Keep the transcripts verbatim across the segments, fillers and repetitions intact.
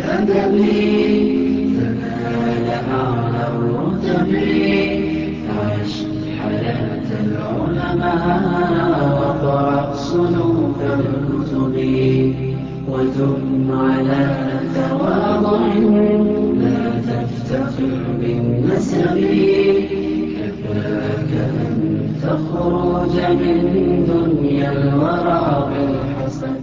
الأدب فنال أعلى الرتب. عش حياة العلماء وقرأ صنوف الكتب، وثم على تواضع لا تفتخر بالنسب. كفاك أن تخرج من دنيا الورع بالحسب.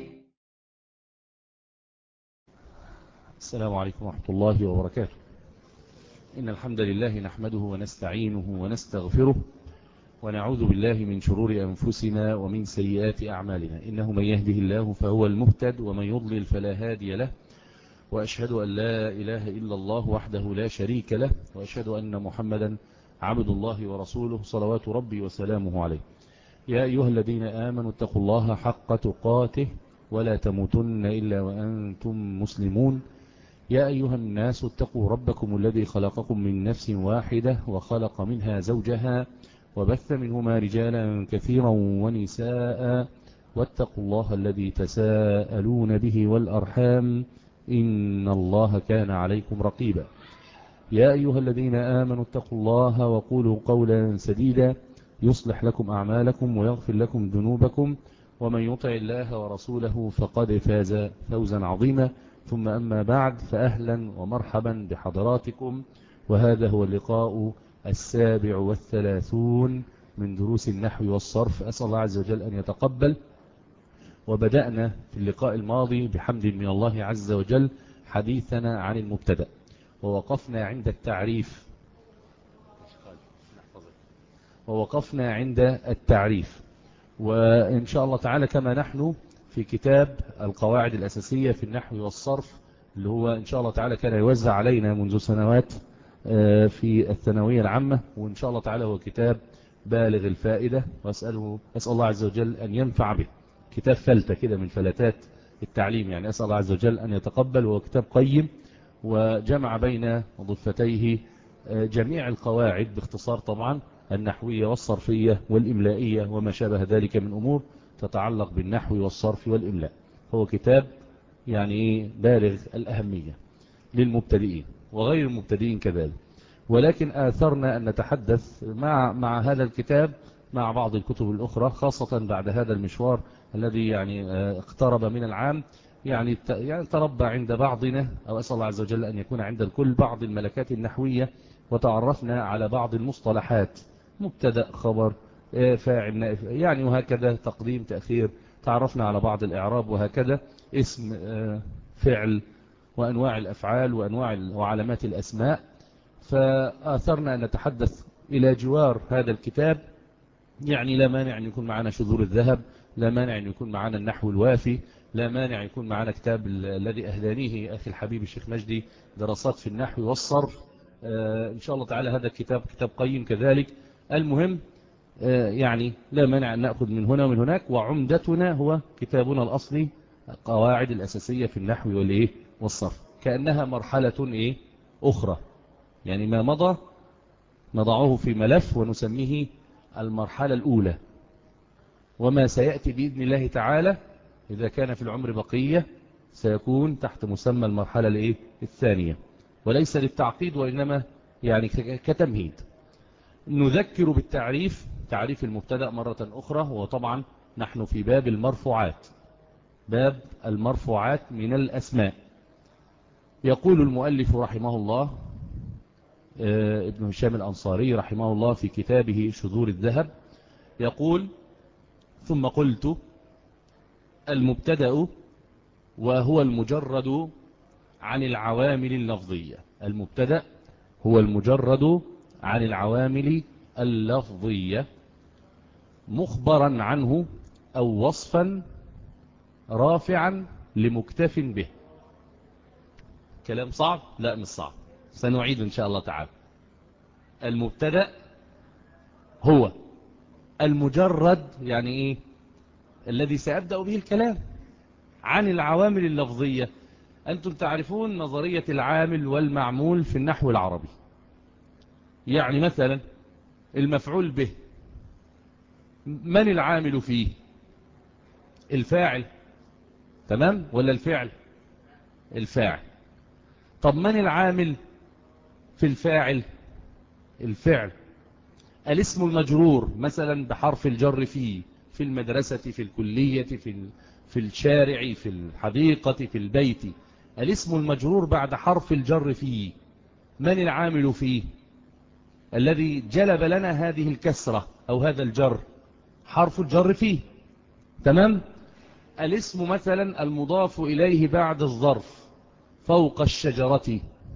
السلام عليكم ورحمة الله وبركاته. إن الحمد لله نحمده ونستعينه ونستغفره، ونعوذ بالله من شرور أنفسنا ومن سيئات أعمالنا. إنه من يهده الله فهو المهتد، ومن يضلل فلا هادي له. وأشهد أن لا إله إلا الله وحده لا شريك له، وأشهد أن محمدا عبد الله ورسوله صلوات ربي وسلامه عليه. يا أيها الذين آمنوا اتقوا الله حق تقاته ولا تموتن إلا وأنتم مسلمون. يا أيها الناس اتقوا ربكم الذي خلقكم من نفس واحدة وخلق منها زوجها وبث منهما رجالا كثيرا ونساء، واتقوا الله الذي تساءلون به والأرحام إن الله كان عليكم رقيبا. يا أيها الذين آمنوا اتقوا الله وقولوا قولا سديدا يصلح لكم أعمالكم ويغفر لكم ذنوبكم، ومن يطع الله ورسوله فقد فاز فوزا عظيما. ثم أما بعد، فأهلا ومرحبا بحضراتكم، وهذا هو اللقاء السابع والثلاثون من دروس النحو والصرف. أسأل الله عز وجل أن يتقبل. وبدأنا في اللقاء الماضي بحمد من الله عز وجل حديثنا عن المبتدأ، ووقفنا عند التعريف ووقفنا عند التعريف وإن شاء الله تعالى كما نحن في كتاب القواعد الأساسية في النحو والصرف، اللي هو إن شاء الله تعالى كان يوزع علينا منذ سنوات في الثانوية العامة، وإن شاء الله تعالى هو كتاب بالغ الفائدة، وأسأله أسأل الله عز وجل أن ينفع به. كتاب فلتة كده من فلتات التعليم، يعني أسأل الله عز وجل أن يتقبل. وهو كتاب قيم وجمع بين ضفتيه جميع القواعد باختصار طبعا، النحوية والصرفية والإملائية وما شابه ذلك من أمور تتعلق بالنحو والصرف والإملاء. هو كتاب يعني بالغ الأهمية للمبتدئين وغير المبتدئين كذلك، ولكن آثرنا أن نتحدث مع مع هذا الكتاب مع بعض الكتب الأخرى، خاصة بعد هذا المشوار الذي يعني اقترب من العام، يعني يعني تربى عند بعضنا، أو أسأل الله عز وجل أن يكون عند الكل بعض الملكات النحوية، وتعرفنا على بعض المصطلحات: مبتدأ، خبر، فاعل، نائب، يعني وهكذا، تقديم، تأخير. تعرفنا على بعض الإعراب وهكذا، اسم، فعل، وأنواع الأفعال وأنواع وعلامات الأسماء. فآثرنا أن نتحدث إلى جوار هذا الكتاب، يعني لا مانع أن يكون معنا شذور الذهب، لا مانع أن يكون معنا النحو الوافي، لا مانع أن يكون معنا كتاب الذي أهدانيه أخي الحبيب الشيخ مجدي، دراسات في النحو والصرف. آه إن شاء الله تعالى هذا الكتاب كتاب قيم كذلك. المهم آه يعني لا مانع أن نأخذ من هنا ومن هناك، وعمدتنا هو كتابنا الأصلي القواعد الأساسية في النحو والإيه والصرف، كأنها مرحلة إيه أخرى، يعني ما مضى نضعه في ملف ونسميه المرحلة الأولى، وما سيأتي بإذن الله تعالى إذا كان في العمر بقية سيكون تحت مسمى المرحلة الإيه الثانية، وليس للتعقيد وإنما يعني كتمهيد. نذكر بالتعريف، تعريف المبتدأ مرة أخرى. وطبعا نحن في باب المرفوعات، باب المرفوعات من الأسماء. يقول المؤلف رحمه الله ابن هشام الأنصاري رحمه الله في كتابه شذور الذهب، يقول: ثم قلت: المبتدأ وهو المجرد عن العوامل اللفظية. المبتدأ هو المجرد عن العوامل اللفظية، مخبرا عنه أو وصفا رافعا لمكتف به. كلام صعب؟ لا مش صعب، سنعيد إن شاء الله تعالى. المبتدأ هو المجرد، يعني إيه؟ الذي سأبدأ به الكلام، عن العوامل اللفظية. أنتم تعرفون نظرية العامل والمعمول في النحو العربي. يعني مثلا المفعول به، من العامل فيه؟ الفاعل، تمام؟ ولا الفعل؟ الفاعل. طب من العامل في الفاعل؟ الفعل. الاسم المجرور مثلا بحرف الجر فيه، في المدرسة، في الكلية، في في الشارع، في الحديقة، في البيت. الاسم المجرور بعد حرف الجر فيه، من العامل فيه الذي جلب لنا هذه الكسرة أو هذا الجر؟ حرف الجر فيه. تمام. الاسم مثلا المضاف إليه بعد الظرف، فوق الشجرة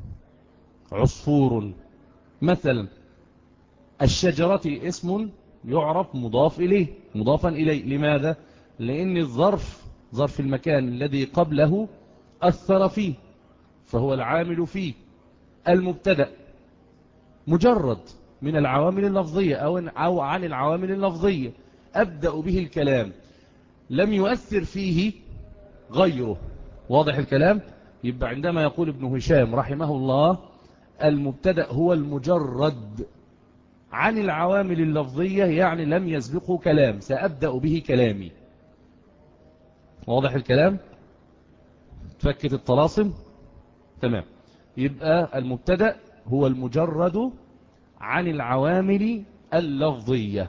عصفور مثلا. الشجرة اسم يعرف مضاف إليه، مضافا إليه. لماذا؟ لأن الظرف ظرف المكان الذي قبله أثر فيه، فهو العامل فيه. المبتدأ مجرد من العوامل اللفظية أو عن العوامل اللفظية، أبدأ به الكلام، لم يؤثر فيه غيره. واضح الكلام؟ يبقى عندما يقول ابن هشام رحمه الله المبتدأ هو المجرد عن العوامل اللفظية، يعني لم يسبقه كلام، سأبدأ به كلامي. واضح الكلام؟ تفكت الطلاسم؟ تمام. يبقى المبتدأ هو المجرد عن العوامل اللفظية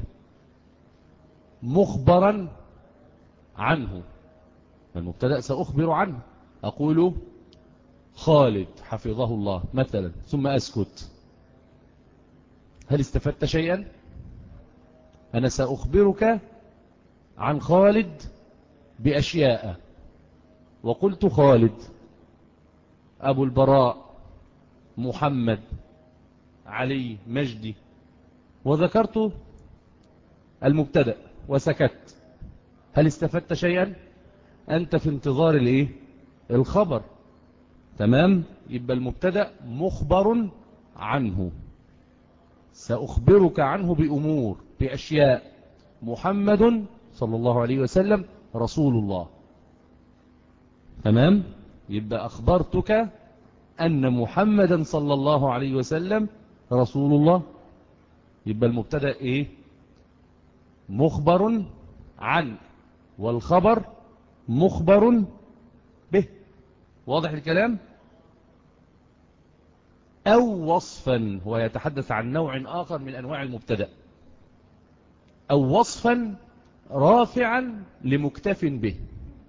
مخبرا عنه. المبتدأ سأخبر عنه، أقول خالد حفظه الله مثلا، ثم أسكت. هل استفدت شيئا؟ أنا سأخبرك عن خالد بأشياء، وقلت خالد، أبو البراء، محمد، علي، مجدي، وذكرت المبتدأ وسكت. هل استفدت شيئا؟ أنت في انتظار الايه؟ الخبر. تمام. يبقى المبتدأ مخبر عنه، سأخبرك عنه بأمور، بأشياء. محمد صلى الله عليه وسلم رسول الله. تمام. يبقى أخبرتك أن محمدا صلى الله عليه وسلم رسول الله. يبقى المبتدأ إيه؟ مخبر عن، والخبر مخبر به. واضح الكلام؟ أو وصفا، هو يتحدث عن نوع آخر من أنواع المبتدأ. أو وصفا رافعا لمكتف به.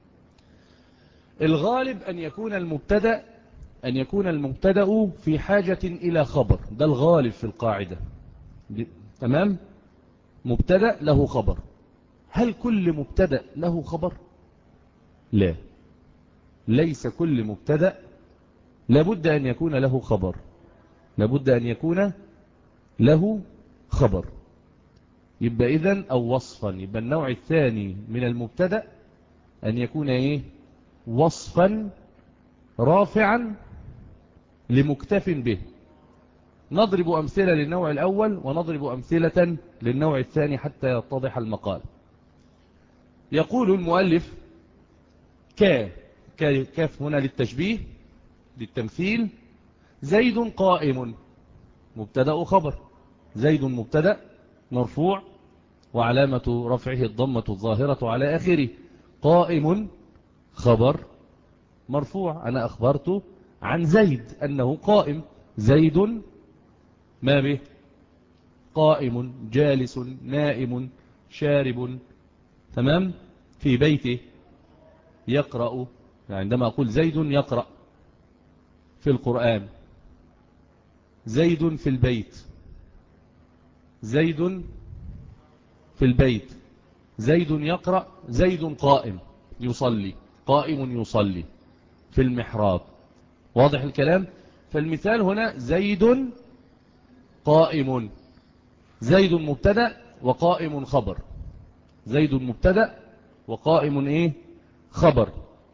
الغالب أن يكون المبتدأ أن يكون المبتدأ في حاجة إلى خبر، ده الغالب في القاعدة. تمام. مبتدأ له خبر. هل كل مبتدأ له خبر؟ لا، ليس كل مبتدأ لابد أن يكون له خبر، لابد أن يكون له خبر. يبقى إذن أو وصفا. يبقى النوع الثاني من المبتدأ أن يكون إيه؟ وصفا رافعا لمكتف به. نضرب أمثلة للنوع الأول ونضرب أمثلة للنوع الثاني حتى يتضح المقال. يقول المؤلف كا كاف هنا للتشبيه للتمثيل. زيد قائم، مبتدأ خبر. زيد مبتدأ مرفوع وعلامة رفعه الضمة الظاهرة على آخره. قائم خبر مرفوع، أنا أخبرت عن زيد أنه قائم. زيد ما به؟ قائم، جالس، نائم، شارب. تمام. في بيته يقرأ، يعني عندما أقول زيد يقرأ في القرآن. زيد في البيت، زيد في البيت، زيد يقرأ، زيد قائم يصلي، قائم يصلي في المحراب. واضح الكلام؟ فالمثال هنا زيد قائم. زيد مبتدأ وقائم خبر. زيد مبتدأ وقائم ايه؟ خبر.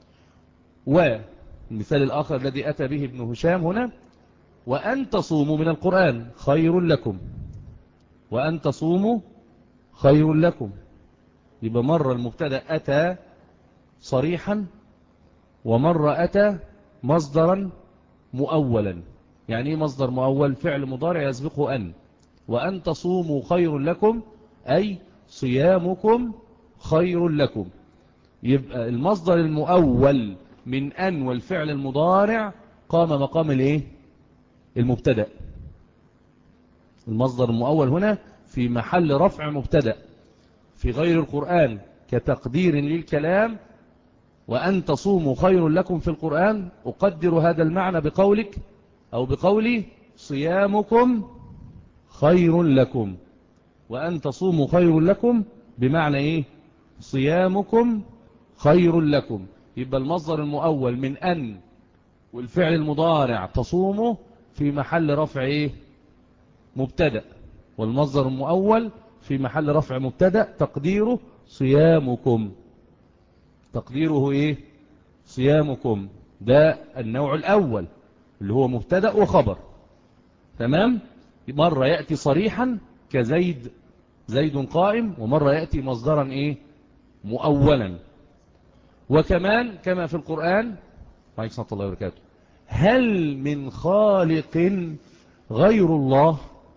والمثال الآخر الذي أتى به ابن هشام هنا: وأن تصوموا من القرآن خير لكم. وأن تصوموا خير لكم. يبقى مرة المبتدأ أتى صريحا، ومرة أتى مصدرا مؤولا. يعني ايه مصدر مؤول؟ فعل مضارع يسبقه أن. وأن تصوموا خير لكم أي صيامكم خير لكم. يبقى المصدر المؤول من أن والفعل المضارع قام مقام الايه المبتدأ. المصدر المؤول هنا في محل رفع مبتدأ في غير القرآن كتقدير للكلام، وأن تصوموا خير لكم في القرآن. أقدر هذا المعنى بقولك أو بقولي صيامكم خير لكم، وأن تصوموا خير لكم بمعنى إيه؟ صيامكم خير لكم. يبقى المصدر المؤول من أن والفعل المضارع تصوموا في محل رفع إيه؟ مبتدأ، والمصدر المؤول في محل رفع مبتدأ تقديره صيامكم. تقديره إيه؟ صيامكم. ده النوع الأول اللي هو مبتدأ وخبر. تمام؟ مرة يأتي صريحا كزيد زيد قائم، ومرة يأتي مصدرا إيه؟ مؤولا. وكمان كما في القرآن عليكم ورحمة الله وبركاته هل من خالق غير الله؟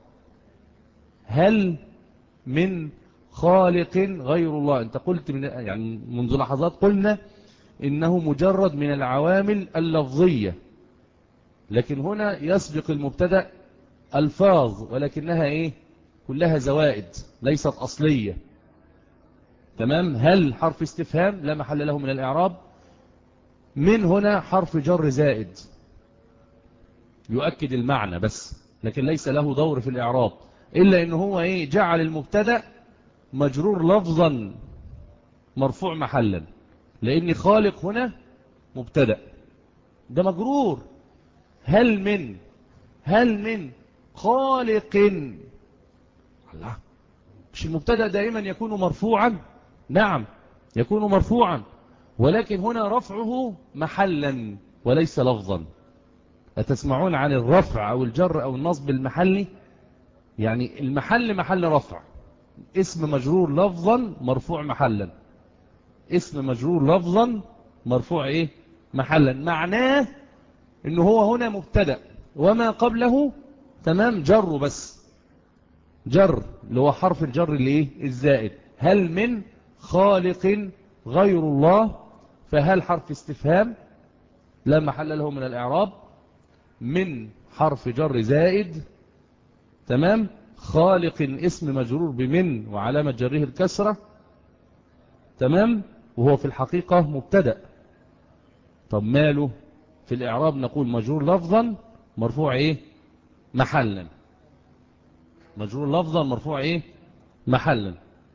هل من خالق غير الله. انت قلت من يعني منذ لحظات قلنا انه مجرد من العوامل اللفظية، لكن هنا يسبق المبتدأ الفاظ ولكنها ايه؟ كلها زوائد ليست اصلية. تمام؟ هل حرف استفهام لا محل له من الاعراب. من هنا حرف جر زائد يؤكد المعنى بس، لكن ليس له دور في الاعراب، الا ان هو ايه؟ جعل المبتدأ مجرور لفظا مرفوع محلا، لان خالق هنا مبتدأ ده مجرور. هل من هل من خالق، الله، مش المبتدأ دائما يكون مرفوعا؟ نعم يكون مرفوعا، ولكن هنا رفعه محلا وليس لفظا. أتسمعون عن الرفع أو الجر أو النصب المحلي؟ يعني المحل محل رفع، اسم مجرور لفظا مرفوع محلا، اسم مجرور لفظا مرفوع ايه؟ محلا. معناه انه هو هنا مبتدأ وما قبله تمام جر، بس جر اللي هو حرف الجر اللي ايه؟ الزائد. هل من خالق غير الله، فهل حرف استفهام لا محل له من الاعراب، من حرف جر زائد. تمام؟ خالق اسم مجرور بمن وعلامة جره الكسرة. تمام؟ وهو في الحقيقة مبتدأ. طب ماله في الإعراب؟ نقول مجرور لفظا مرفوع إيه؟ محلا. مجرور لفظا مرفوع إيه؟ محلا.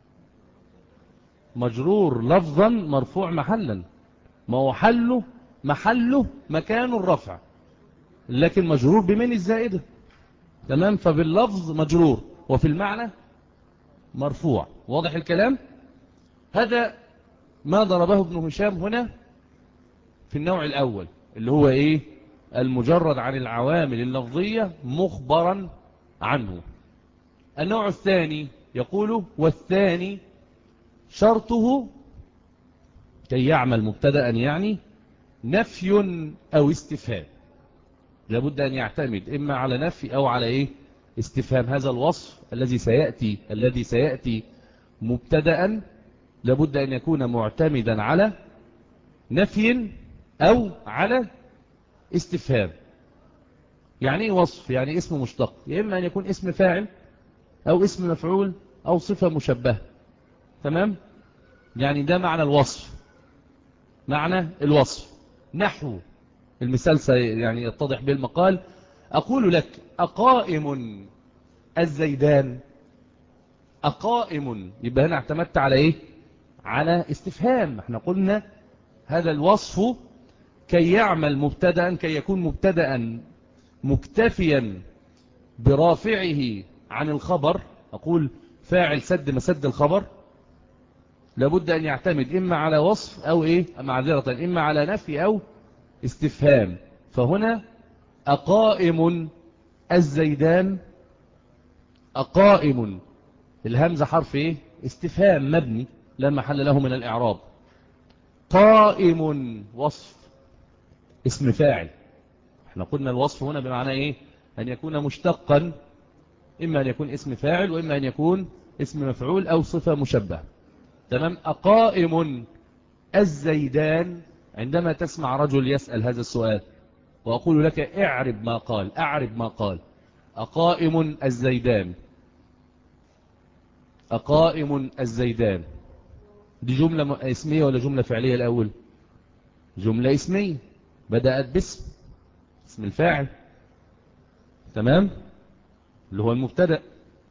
مجرور لفظا مرفوع محلا، ما هو حله محله مكان الرفع، لكن مجرور بمن الزائدة. تمام؟ فباللفظ مجرور وفي المعنى مرفوع. واضح الكلام؟ هذا ما ضربه ابن هشام هنا في النوع الأول اللي هو إيه؟ المجرد عن العوامل اللفظية مخبرا عنه. النوع الثاني يقول والثاني شرطه كي يعمل مبتدأ يعني نفي أو استفهام. لابد أن يعتمد إما على نفي أو على إيه؟ استفهام. هذا الوصف الذي سيأتي الذي سيأتي مبتدأ لابد أن يكون معتمدا على نفي أو على استفهام. يعني ايه وصف؟ يعني اسم مشتق، يا إما أن يكون اسم فاعل أو اسم مفعول أو صفة مشبهة. تمام؟ يعني ده معنى الوصف. معنى الوصف نحو المثال يعني يتضح بالمقال. أقول لك أقائم الزيدان. أقائم، يبقى هنا اعتمدت على إيه؟ على استفهام. احنا قلنا هذا الوصف كي يعمل مبتدأ، كي يكون مبتدأ مكتفيا برافعه عن الخبر. أقول فاعل سد مسد الخبر، لابد أن يعتمد إما على وصف أو إيه؟ معذرة، إما على نفي أو استفهام. فهنا أقائم الزيدان. أقائم الهمزة حرف إيه؟ استفهام مبني لا محل له من الإعراب. قائم وصف اسم فاعل. احنا قلنا الوصف هنا بمعنى إيه؟ أن يكون مشتقا، إما أن يكون اسم فاعل وإما أن يكون اسم مفعول أو صفة مشبهة. تمام؟ أقائم الزيدان. عندما تسمع رجل يسأل هذا السؤال وأقول لك اعرب ما قال، أعرب ما قال. أقائم الزيدان، أقائم الزيدان، دي جملة اسمية ولا جملة فعلية الأول؟ جملة اسمية بدأت باسم، اسم الفاعل، تمام، اللي هو المبتدأ.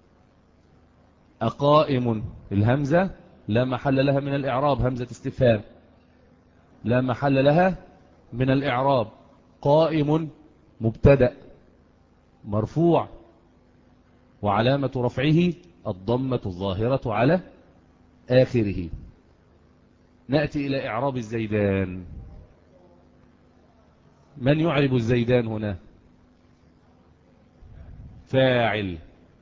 أقائم الهمزة لا محل لها من الإعراب، همزة استفهام لا محل لها من الإعراب. قائم مبتدأ مرفوع وعلامة رفعه الضمة الظاهرة على آخره. نأتي إلى إعراب الزيدان. من يعرب الزيدان هنا؟ فاعل،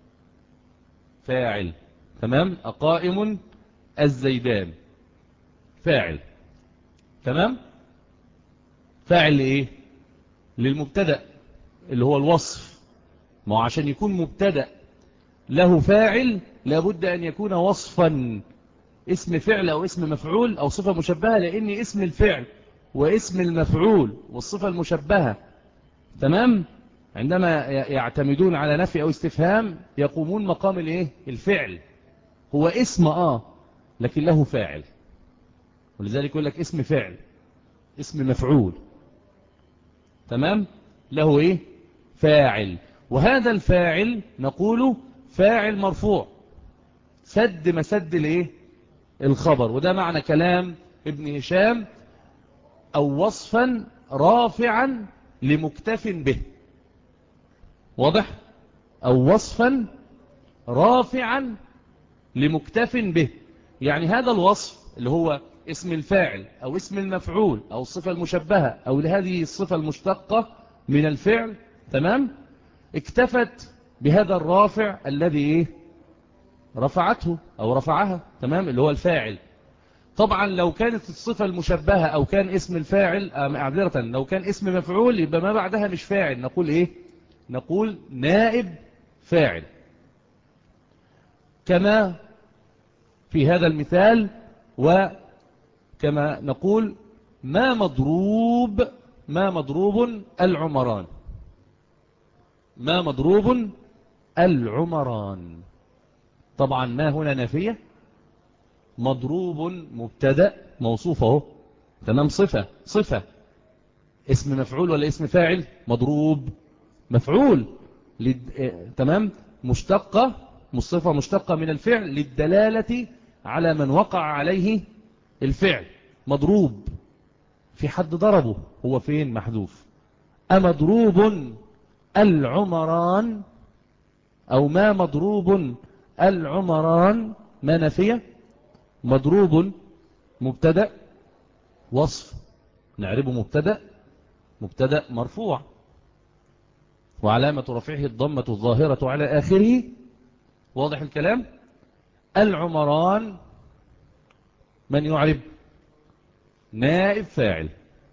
فاعل، تمام. أقائم الزيدان فاعل، تمام. فاعل لإيه؟ للمبتدأ اللي هو الوصف. ما هو عشان يكون مبتدأ له فاعل لابد أن يكون وصفا، اسم فعل أو اسم مفعول أو صفة مشبهة، لأن اسم الفعل واسم المفعول والصفة المشبهة، تمام، عندما يعتمدون على نفي أو استفهام يقومون مقام الايه؟ الفعل. هو اسم آه لكن له فاعل، ولذلك يقول لك اسم فعل، اسم مفعول، تمام، له ايه؟ فاعل. وهذا الفاعل نقوله فاعل مرفوع سد مسد الايه؟ الخبر. وده معنى كلام ابن هشام: او وصفا رافعا لمكتف به. واضح؟ او وصفا رافعا لمكتف به، يعني هذا الوصف اللي هو اسم الفاعل او اسم المفعول او الصفة المشبهة او لهذه الصفة المشتقة من الفعل، تمام، اكتفت بهذا الرافع الذي ايه؟ رفعته او رفعها، تمام، اللي هو الفاعل. طبعا لو كانت الصفة المشبهة او كان اسم الفاعل معذرة لو كان اسم مفعول يبقى ما بعدها مش فاعل، نقول ايه؟ نقول نائب فاعل، كما في هذا المثال. وكما نقول ما مضروب، ما مضروب العمران، ما مضروب العمران. طبعا ما هنا نافية، مضروب مبتدأ موصوفه، تمام، صفة، صفة اسم مفعول ولا اسم فاعل؟ مضروب مفعول لد... تمام، مشتقة، مصفة مشتقة من الفعل للدلالة على من وقع عليه الفعل. مضروب في حد ضربه، هو فين؟ محذوف. أمضروب العمران أو ما مضروب العمران، ما نافية، مضروب مبتدأ وصف نعربه مبتدأ، مبتدأ مرفوع وعلامة رفعه الضمة الظاهرة على آخره. واضح الكلام؟ العمران من يعرب؟ نائب فاعل،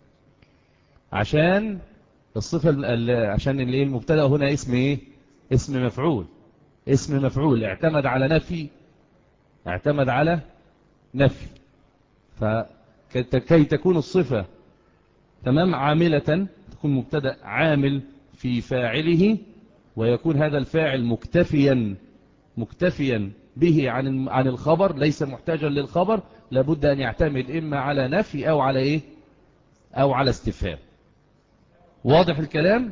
عشان الصفة عشان اللي المبتدأ هنا اسم ايه؟ اسم مفعول، اسم مفعول اعتمد على نفي، اعتمد على نفي، فكي تكون الصفة تمام عاملة تكون مبتدأ عامل في فاعله، ويكون هذا الفاعل مكتفيا مكتفيا به عن عن الخبر، ليس محتاجا للخبر، لابد أن يعتمد إما على نفي أو على إيه؟ أو على استفهام. واضح الكلام؟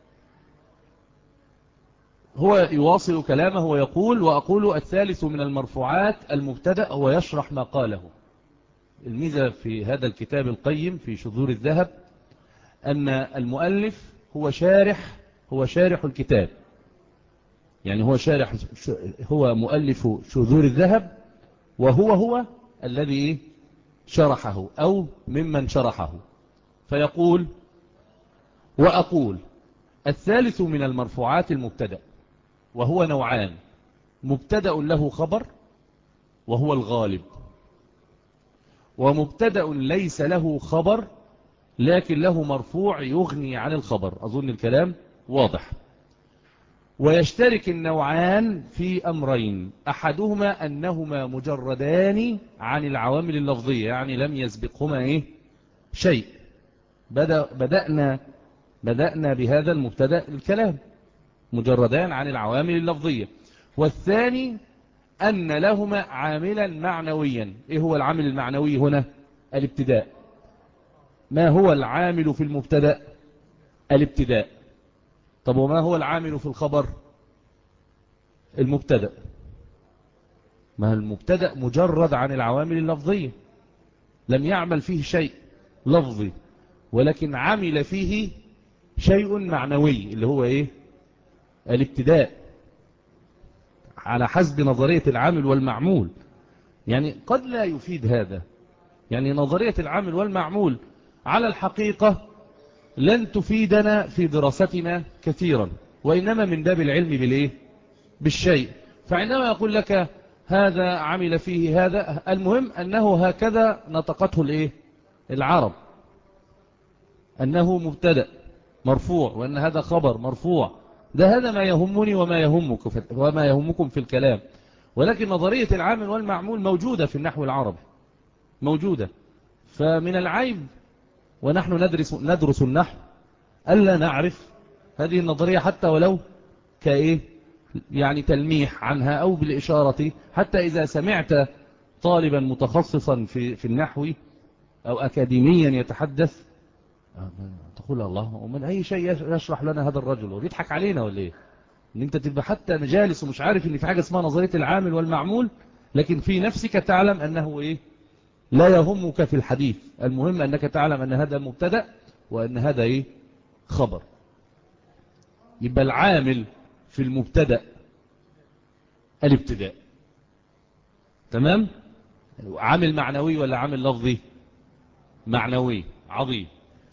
هو يواصل كلامه ويقول: وأقول الثالث من المرفوعات المبتدأ. هو يشرح ما قاله. الميزة في هذا الكتاب القيم في شذور الذهب أن المؤلف هو شارح، هو شارح الكتاب، يعني هو شارح، هو مؤلف شذور الذهب، وهو هو الذي شرحه أو ممن شرحه. فيقول: وأقول الثالث من المرفوعات المبتدأ، وهو نوعان: مبتدأ له خبر وهو الغالب، ومبتدأ ليس له خبر لكن له مرفوع يغني عن الخبر. أظن الكلام واضح. ويشترك النوعان في أمرين: أحدهما أنهما مجردان عن العوامل اللفظية، يعني لم يسبقهما إيه؟ شيء. بدأ بدأنا بدأنا بهذا المبتدأ الكلام مجردان عن العوامل اللفظية. والثاني أن لهما عاملا معنويا. إيه هو العامل المعنوي هنا؟ الابتداء. ما هو العامل في المبتدأ؟ الابتداء. طب وما هو العامل في الخبر؟ المبتدأ. ما المبتدأ مجرد عن العوامل اللفظية، لم يعمل فيه شيء لفظي، ولكن عمل فيه شيء معنوي اللي هو ايه؟ الابتداء، على حسب نظرية العامل والمعمول. يعني قد لا يفيد هذا، يعني نظرية العامل والمعمول على الحقيقة لن تفيدنا في دراستنا كثيرا، وإنما من باب العلم بالإيه؟ بالشيء. فعندما يقول لك هذا عمل فيه هذا، المهم أنه هكذا نطقته الإيه؟ العرب، أنه مبتدأ مرفوع، وأن هذا خبر مرفوع. ده هذا ما يهمني وما يهمك وما يهمكم في الكلام. ولكن نظرية العامل والمعمول موجودة في النحو العربي، موجودة. فمن العيب ونحن ندرس ندرس النحو ألا نعرف هذه النظرية، حتى ولو كإيه يعني تلميح عنها أو بالإشارة، حتى إذا سمعت طالبا متخصصا في في النحو أو أكاديميا يتحدث تقول الله ومن أي شيء يشرح لنا هذا الرجل وبيضحك علينا ولا إيه؟ إن أنت تبقى حتى مجالس ومش عارف إن في حاجة اسمها نظرية العامل والمعمول، لكن في نفسك تعلم أنه إيه؟ لا يهمك في الحديث، المهم أنك تعلم أن هذا مبتدأ وأن هذا إيه؟ خبر. يبقى العامل في المبتدأ الابتداء. تمام؟ عامل معنوي ولا عامل لفظي؟ معنوي. عظيم.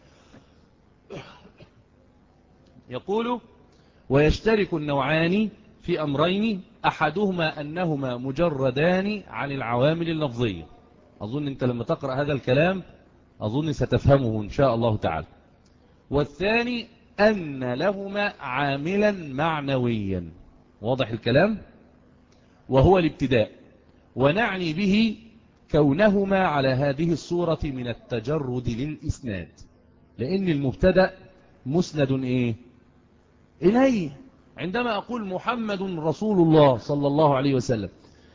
يقول ويشترك النوعان في أمرين أحدهما أنهما مجردان عن العوامل اللفظية. أظن أنت لما تقرأ هذا الكلام أظن ستفهمه إن شاء الله تعالى. والثاني أن لهما عاملا معنويا. واضح الكلام؟ وهو الابتداء، ونعني به كونهما على هذه الصورة من التجرد للإسناد، لأن المبتدأ مسند إيه؟ إليه. عندما أقول محمد رسول الله صلى الله عليه وسلم،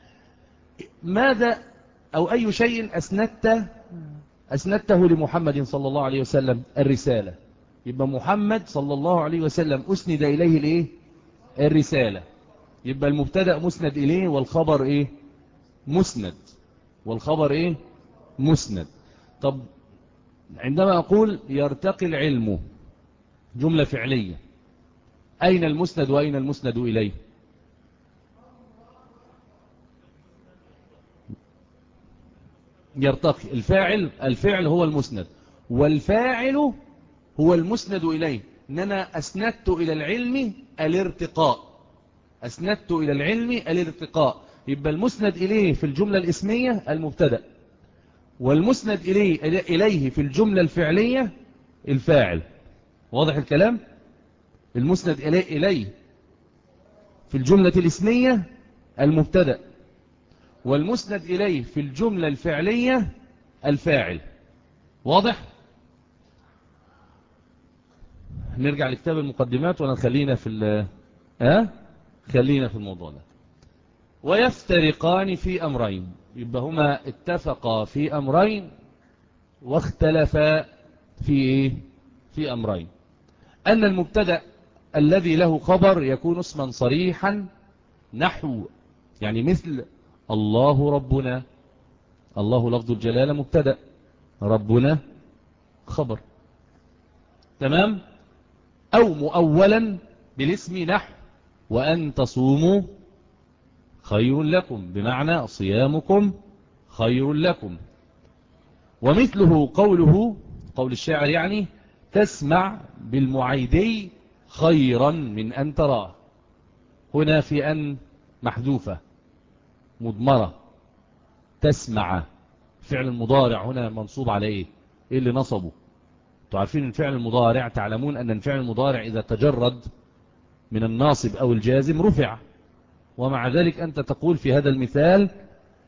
ماذا أو أي شيء أسندته أسندته لمحمد صلى الله عليه وسلم؟ الرسالة. يبقى محمد صلى الله عليه وسلم أسند إليه الإيه؟ الرسالة. يبقى المبتدأ مسند إليه والخبر إيه؟ مسند. والخبر إيه؟ مسند. طب عندما أقول يرتقي العلم، جملة فعلية، أين المسند وأين المسند إليه؟ يرتقي. الفاعل الفعل هو المسند، والفاعل هو المسند إليه. إن أنا أسندت إلى العلم الارتقاء، أسندت إلى العلم الارتقاء. يبقى المسند إليه في الجملة الاسمية المبتدأ، والمسند إليه, إليه في الجملة الفعلية الفاعل. واضح الكلام؟ المسند إليه, إليه في الجملة الاسمية المبتدأ، والمسند إليه في الجملة الفعلية الفاعل. واضح؟ نرجع لكتاب المقدمات ونخلينا في ال ها خلينا في الموضوع ده. ويفترقان في أمرين. يبقى هما اتفقا في أمرين واختلفا في إيه؟ في أمرين. أن المبتدأ الذي له خبر يكون اسما صريحا، نحو يعني مثل الله ربنا. الله لفظ الجلالة مبتدأ، ربنا خبر. تمام؟ أو مؤولا بالاسم، نحو وأن تصوموا خير لكم، بمعنى صيامكم خير لكم. ومثله قوله، قول الشاعر يعني تسمع بالمعيدي خيرا من أن تراه. هنا في أن محذوفة مضمرة. تسمع فعل المضارع هنا منصوب على إيه؟ إيه اللي نصبه؟ تعرفين الفعل المضارع، تعلمون أن الفعل المضارع إذا تجرد من الناصب أو الجازم رفع، ومع ذلك أنت تقول في هذا المثال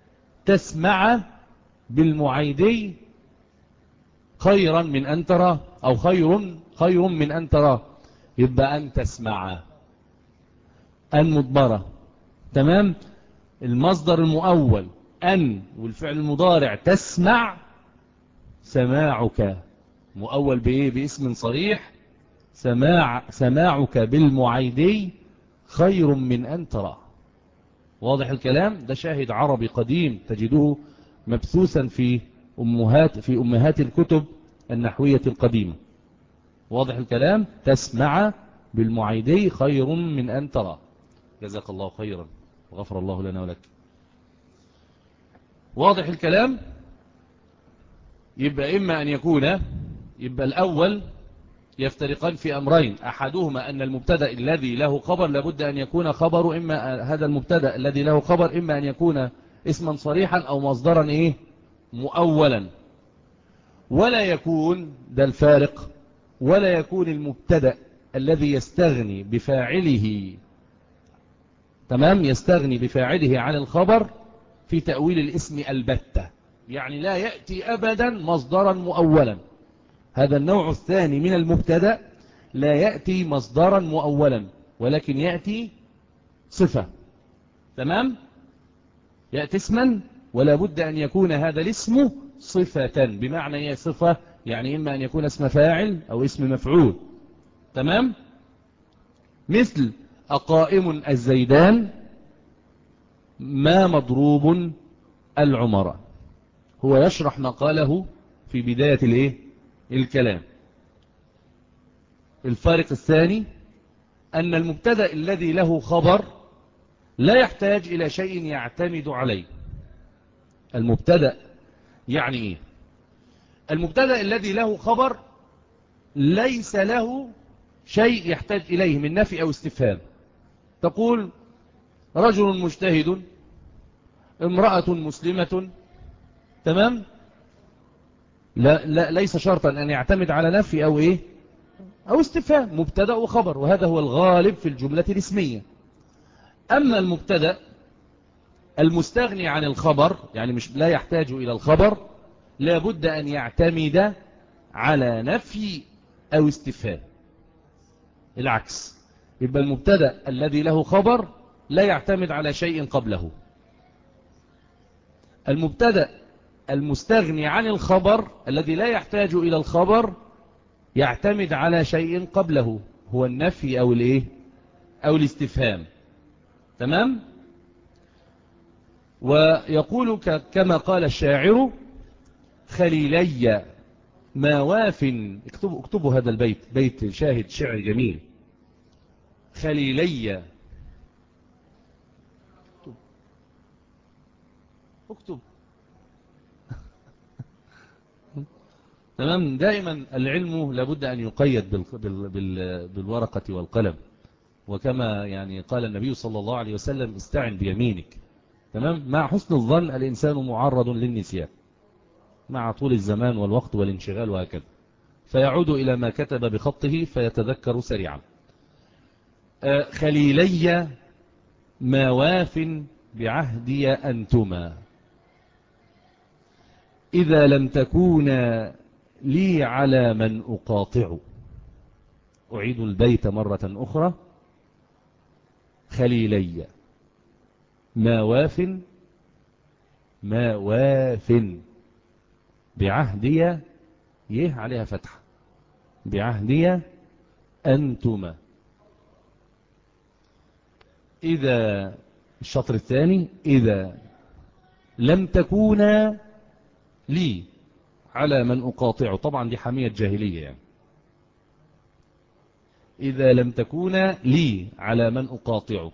تسمع بالمعيدي خيرا من أن ترى. أو خير خير من أن تراه، يبقى أن تسمع، أن مضمرة. تمام. المصدر المؤول أن والفعل المضارع تسمع، سماعك مؤول بإيه؟ باسم صريح. سماع سماعك بالمعيدي خير من أن تراه. واضح الكلام؟ ده شاهد عربي قديم تجده مبثوثا في أمهات في أمهات الكتب النحوية القديمة. واضح الكلام؟ تسمع بالمعيدي خير من أن تراه. جزاك الله خيرا وغفر الله لنا ولك. واضح الكلام؟ يبقى إما أن يكون، يبقى الأول يفترقان في أمرين، أحدهما أن المبتدأ الذي له خبر لابد أن يكون خبر، إما هذا المبتدأ الذي له خبر إما أن يكون اسما صريحا أو مصدرا إيه؟ مؤولا. ولا يكون، ده الفارق، ولا يكون المبتدأ الذي يستغني بفاعله، تمام، يستغني بفاعله عن الخبر في تأويل الاسم البتة، يعني لا يأتي أبدا مصدرا مؤولا. هذا النوع الثاني من المبتدأ لا يأتي مصدرا مؤولا، ولكن يأتي صفة. تمام. يأتي اسما ولا بد أن يكون هذا الاسم صفة، بمعنى هي صفة يعني إما أن يكون اسم فاعل أو اسم مفعول. تمام. مثل أقائم الزيدان ما مضروب العمراء. هو يشرح ما قاله في بداية الايه الكلام. الفارق الثاني أن المبتدأ الذي له خبر لا يحتاج إلى شيء يعتمد عليه. المبتدأ يعني إيه؟ المبتدأ الذي له خبر ليس له شيء يحتاج إليه من نفي أو استفهام. تقول رجل مجتهد، امرأة مسلمة. تمام. لا, لا ليس شرطا أن يعتمد على نفي أو إيه أو استفهام، مبتدأ وخبر، وهذا هو الغالب في الجملة الاسمية. أما المبتدأ المستغني عن الخبر، يعني مش لا يحتاج إلى الخبر، لا بد أن يعتمد على نفي أو استفهام. العكس، يبقى المبتدأ الذي له خبر لا يعتمد على شيء قبله. المبتدأ المستغني عن الخبر الذي لا يحتاج إلى الخبر يعتمد على شيء قبله، هو النفي أو الإيه أو الاستفهام. تمام. ويقول كما قال الشاعر خليلي ما واف، اكتبوا, اكتبوا هذا البيت، بيت شاهد شعر جميل. خليلي، اكتب اكتب تمام. دائما العلم لابد أن يقيد بال بال بال بالورقة والقلم، وكما يعني قال النبي صلى الله عليه وسلم استعن بيمينك. تمام. مع حسن الظن الإنسان معرض للنسيان مع طول الزمان والوقت والانشغال وهكذا، فيعود إلى ما كتب بخطه فيتذكر سريعا. خليلي ما واف بعهدي أنتما، إذا لم تكونا لي على من أقاطع. أعيد البيت مرة أخرى. خليلي ما واف ما واف بعهدي، يه عليها فتحة، بعهدي أنتما، إذا، الشطر الثاني، إذا لم تكونا لي على من أقاطع. طبعا دي حمية جاهلية يعني. إذا لم تكونا لي على من أقاطع،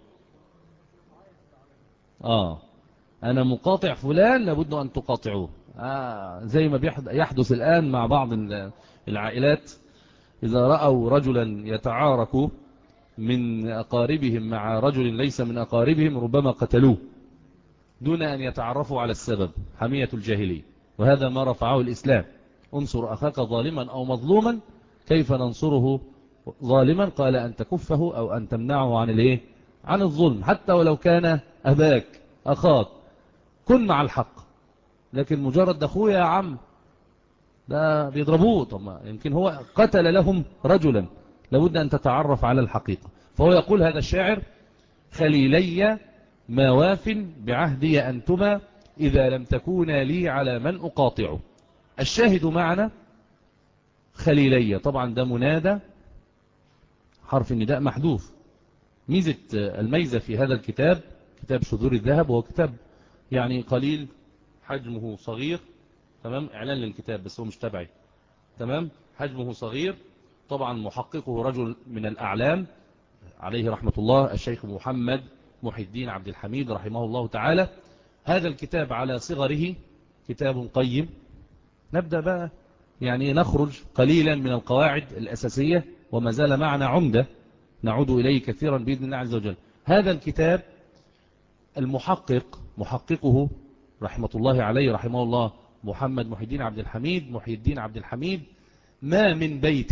آه أنا مقاطع فلان لابد أن تقاطعوه. آه زي ما يحدث الآن مع بعض العائلات، إذا رأوا رجلا يتعارك من أقاربهم مع رجل ليس من أقاربهم ربما قتلوه دون أن يتعرفوا على السبب، حمية الجاهلية. وهذا ما رفعه الإسلام. انصر أخاك ظالما أو مظلوما، كيف ننصره ظالما؟ قال أن تكفه أو أن تمنعه عن الايه عن الظلم، حتى ولو كان أباك أخاك، كن مع الحق. لكن مجرد أخويا يا عم ده بيضربوه. طب ما يمكن هو قتل لهم رجلا، لابد أن تتعرف على الحقيقة. فهو يقول هذا الشاعر: خليلي ما واف بعهدي أنتما إذا لم تكونا لي على من أقاطع. الشاهد معنا خليلي، طبعا ده منادى، حرف النداء محذوف. ميزة الميزة في هذا الكتاب، كتاب شذور الذهب، وهو كتاب يعني قليل، حجمه صغير، تمام، إعلان للكتاب بس هو مش تبعي، تمام، حجمه صغير. طبعا محققه رجل من الأعلام عليه رحمة الله، الشيخ محمد محي الدين عبد الحميد رحمه الله تعالى. هذا الكتاب على صغره كتاب قيم. نبدأ بقى يعني نخرج قليلا من القواعد الأساسية، وما زال معنا عمدة نعود إليه كثيرا بإذن الله عز وجل. هذا الكتاب المحقق محققه رحمة الله عليه رحمه الله محمد محي الدين عبد الحميد محي الدين عبد الحميد ما من بيت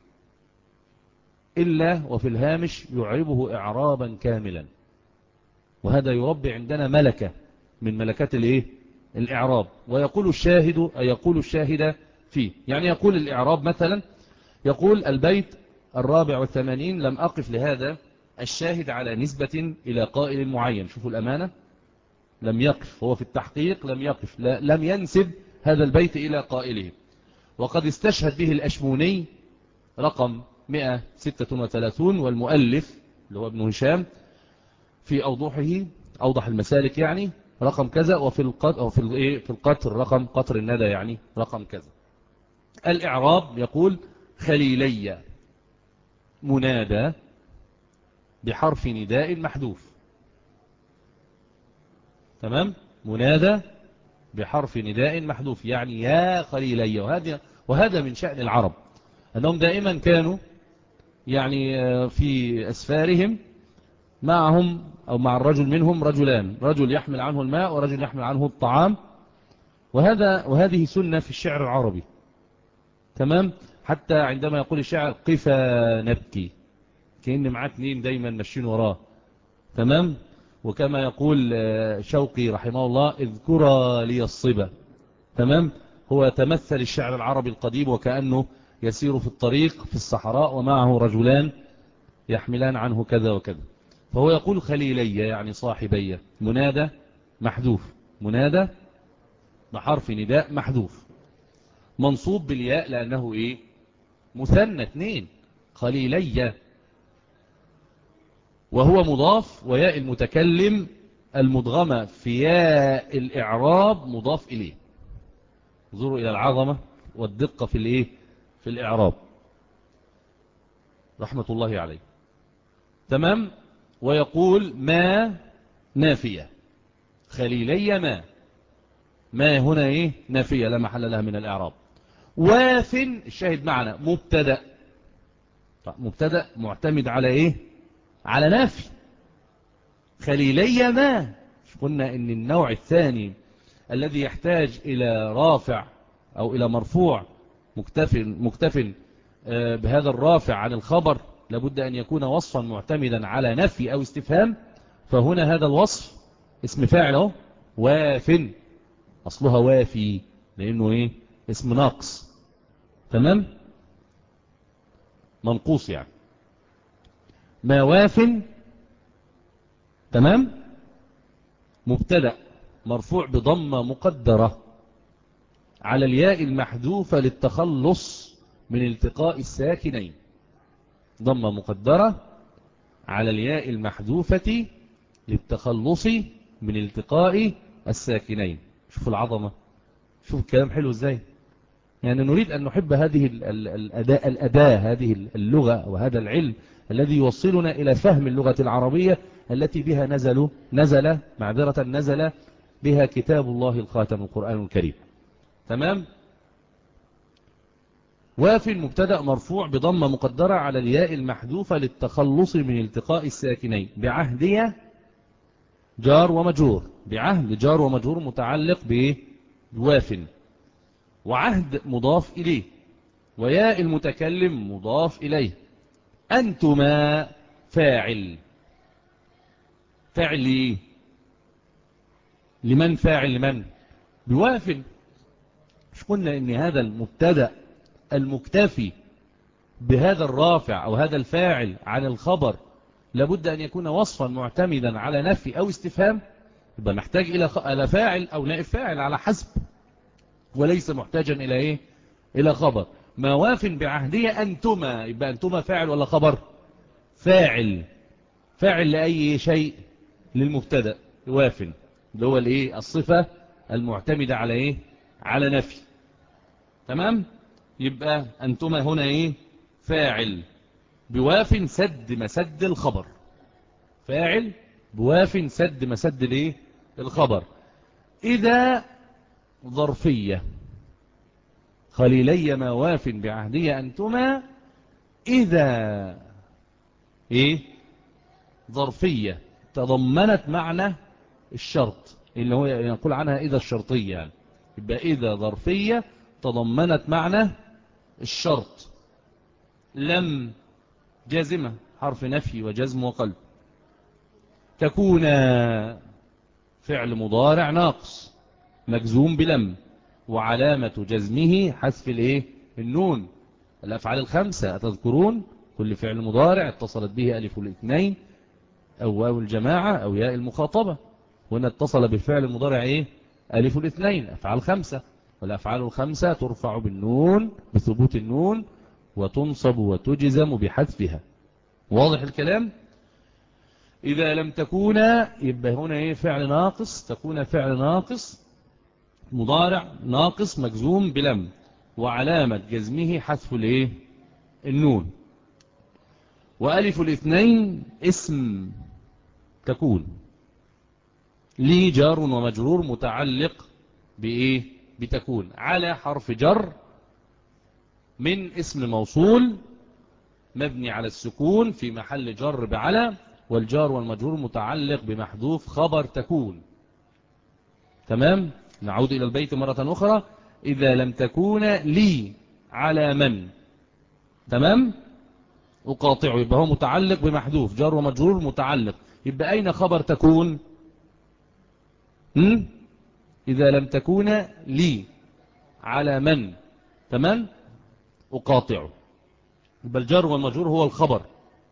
إلا وفي الهامش يعربه إعرابا كاملا، وهذا يربي عندنا ملكة من ملكات الايه الإعراب. ويقول الشاهد أي يقول الشاهد فيه، يعني يقول الإعراب مثلا، يقول البيت الرابع والثمانين: لم أقف لهذا الشاهد على نسبة إلى قائل معين. شوفوا الأمانة، لم يقف هو في التحقيق، لم يقف، لا لم ينسب هذا البيت إلى قائله. وقد استشهد به الأشموني رقم مئة وستة وثلاثين، والمؤلف اللي هو ابن هشام في أوضحه أوضح المسالك يعني رقم كذا، وفي القطر في الايه في القطر رقم قطر الندى يعني رقم كذا. الإعراب يقول: خليلي منادى بحرف نداء محذوف. تمام، منادى بحرف نداء محذوف، يعني يا خليلي. وهذا وهذا من شأن العرب، أنهم دائما كانوا يعني في أسفارهم معهم أو مع الرجل منهم رجلان، رجل يحمل عنه الماء ورجل يحمل عنه الطعام. وهذا وهذه سنة في الشعر العربي، تمام. حتى عندما يقول الشاعر: قفا نبكي، كأن معاه اثنين دايما ماشيين وراه، تمام. وكما يقول شوقي رحمه الله: اذكرا لي الصبا، تمام. هو تمثل الشعر العربي القديم وكأنه يسير في الطريق في الصحراء ومعه رجلان يحملان عنه كذا وكذا. فهو يقول خليلي يعني صاحبي، منادى محذوف، منادى بحرف نداء محذوف، منصوب بالياء لأنه إيه مثنى اثنين، خليلي، وهو مضاف، وياء المتكلم المدغمة في ياء الإعراب مضاف إليه. انظروا إلى العظمة والدقة في الإيه في الإعراب رحمة الله عليه، تمام. ويقول ما نافية، خليلي ما، ما هنا إيه نافية لا محل لها من الإعراب. واف الشاهد معنا مبتدأ، مبتدأ معتمد على إيه على نافي. خليلي ما، قلنا إن النوع الثاني الذي يحتاج إلى رافع أو إلى مرفوع مكتفل مكتفل بهذا الرافع عن الخبر لابد أن يكون وصفا معتمدا على نفي أو استفهام. فهنا هذا الوصف اسم فاعل اهو، واف، أصلها وافي لأنه إيه اسم ناقص، تمام، منقوص يعني. ما واف، تمام، مبتدأ مرفوع بضمة مقدرة على الياء المحذوفة للتخلص من التقاء الساكنين، ضمة مقدرة على الياء المحذوفة للتخلص من التقاء الساكنين. شوفوا العظمة، شوفوا الكلام حلو ازاي. يعني نريد أن نحب هذه الأداة, الأداة هذه اللغة وهذا العلم الذي يوصلنا إلى فهم اللغة العربية التي بها نزل نزل معذرة نزل بها كتاب الله الخاتم القرآن الكريم، تمام. واف مبتدأ مرفوع بضمة مقدرة على الياء المحذوفة للتخلص من التقاء الساكنين. بعهدية جار ومجرور، بعهد جار ومجرور متعلق بواف، وعهد مضاف إليه، وياء المتكلم مضاف إليه. أنتما فاعل، فاعل ليه؟ لمن فاعل لمن؟ بواف. مش قلنا ان هذا المبتدأ المكتفي بهذا الرافع او هذا الفاعل عن الخبر لابد ان يكون وصفا معتمدا على نفي او استفهام، يبقى محتاج الى خ... الى فاعل او نائب فاعل على حسب، وليس محتاجا الى ايه؟ الى خبر. ما واف بعهدية انتما، يبقى انتما فاعل ولا خبر؟ فاعل. فاعل لاي شيء؟ للمبتدأ واف، اللي هو الايه؟ الصفة المعتمدة على ايه؟ على نفي. تمام؟ يبقى انتما هنا ايه؟ فاعل بواف سد مسد الخبر. فاعل بواف سد مسد الايه؟ الخبر. اذا ظرفية خليلي ما واف بعهدية أنتما، إذا إيه؟ ظرفية تضمنت معنى الشرط، اللي هو يقول عنها إذا الشرطية يعني. يبقى إذا ظرفية تضمنت معنى الشرط. لم جازمة حرف نفي وجزم وقلب. تكون فعل مضارع ناقص مجزوم بلم، وعلامة جزمه حذف الايه؟ النون. الافعال الخمسة أتذكرون؟ كل فعل مضارع اتصلت به ألف الاثنين أو واو الجماعة أو ياء المخاطبة. هنا اتصل بالفعل المضارع ايه؟ ألف الاثنين، أفعال خمسة، والأفعال الخمسة ترفع بالنون بثبوت النون، وتنصب وتجزم بحذفها. واضح الكلام؟ إذا لم تكون، يبقى هنا ايه؟ فعل ناقص. تكون فعل ناقص مضارع ناقص مجزوم بلم، وعلامة جزمه حذف الايه؟ النون. وألف الاثنين اسم تكون، لي جار ومجرور متعلق بإيه؟ بتكون. على حرف جر من اسم موصول مبني على السكون في محل جر بعلى، والجار والمجرور متعلق بمحذوف خبر تكون. تمام؟ نعود إلى البيت مرة أخرى. إذا لم تكون لي على من، تمام؟ أقاطعه، يبقى هو متعلق بمحذوف جار ومجرور متعلق. يبقى أين خبر تكون؟ هم؟ إذا لم تكون لي على من، تمام؟ أقاطعه، يبقى الجار والمجرور هو الخبر.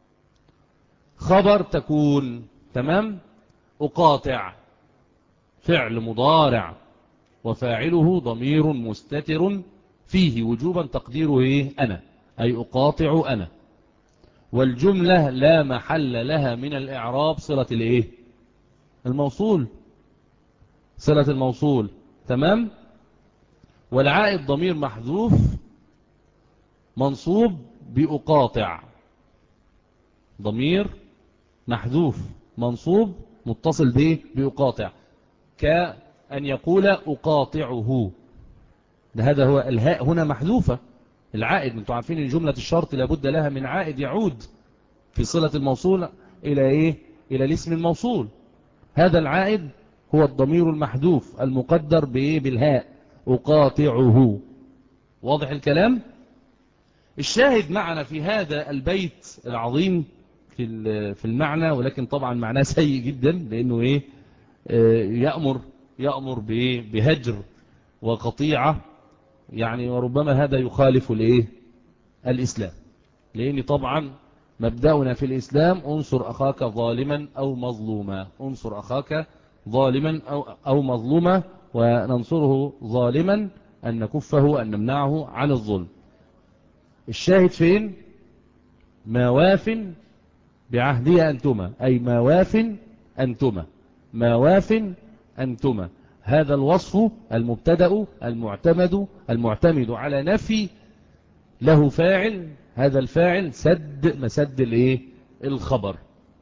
خبر تكون، تمام؟ أقاطع فعل مضارع وفاعله ضمير مستتر فيه وجوبا تقديره إيه؟ أنا، أي أقاطع أنا. والجملة لا محل لها من الإعراب صلة الإيه؟ الموصول، صلة الموصول. تمام؟ والعائد ضمير محذوف منصوب بأقاطع، ضمير محذوف منصوب متصل به بأقاطع، كأن يقول أقاطعه. ده هذا هو الهاء هنا محذوفة. العائد، انتم عارفين ان جملة الشرط لابد لها من عائد يعود في صلة الموصول إلى إيه؟ إلى الاسم الموصول. هذا العائد هو الضمير المحذوف المقدر بإيه؟ بالهاء، أقاطعه. واضح الكلام؟ الشاهد معنا في هذا البيت العظيم في في المعنى، ولكن طبعا معناه سيء جدا، لأنه إيه؟ يأمر يأمر بإيه؟ بهجر وقطيعة يعني، وربما هذا يخالف الإيه؟ الإسلام، لأن طبعا مبدأنا في الإسلام انصر أخاك ظالما أو مظلوما. انصر أخاك ظالما أو, أو مظلوما، وننصره ظالما أن نكفه أن نمنعه عن الظلم. الشاهد فين؟ ما واف بعهدي أنتما، أي ما واف أنتما، ما واف أنتما. هذا الوصف المبتدأ المعتمد المعتمد على نفي له فاعل، هذا الفاعل سد مسد الايه؟ الخبر.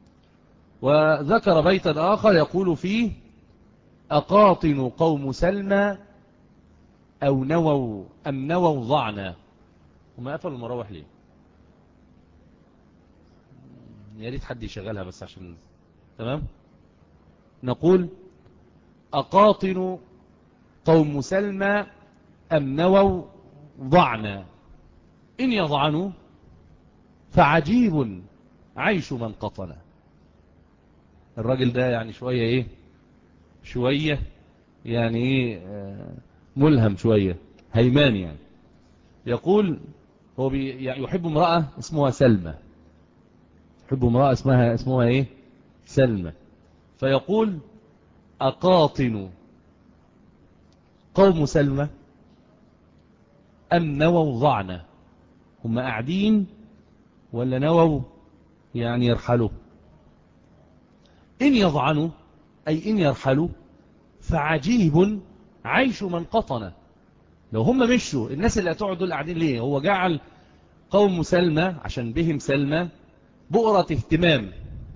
وذكر بيتا آخر يقول فيه: أقاطن قوم سلمى أو نووا أم نووا ضعنا. وما قفلوا المراوح ليه؟ يا ريت حد يشغلها بس عشان تمام. نقول: أقاطن قوم سلمى أم نووا ضعنا، إن يضعنوا فعجيب عيش من قطنا. الراجل ده يعني شوية ايه؟ شوية يعني ايه؟ ملهم شوية. هيمان يعني. يقول هو يحب امرأة اسمها سلمى، يحب امرأة اسمها اسمها ايه سلمى. فيقول أقاطن قوم سلمى أم نووا ضعنا؟ هم قاعدين ولا نووا يعني يرحلوا؟ إن يضعنوا أي إن يرحلوا فعجيب عيش من قطن. لو هم مشوا الناس اللي هتقعدوا دول قاعدين ليه؟ هو جعل قوم سلمى عشان بهم سلمى بؤرة اهتمام،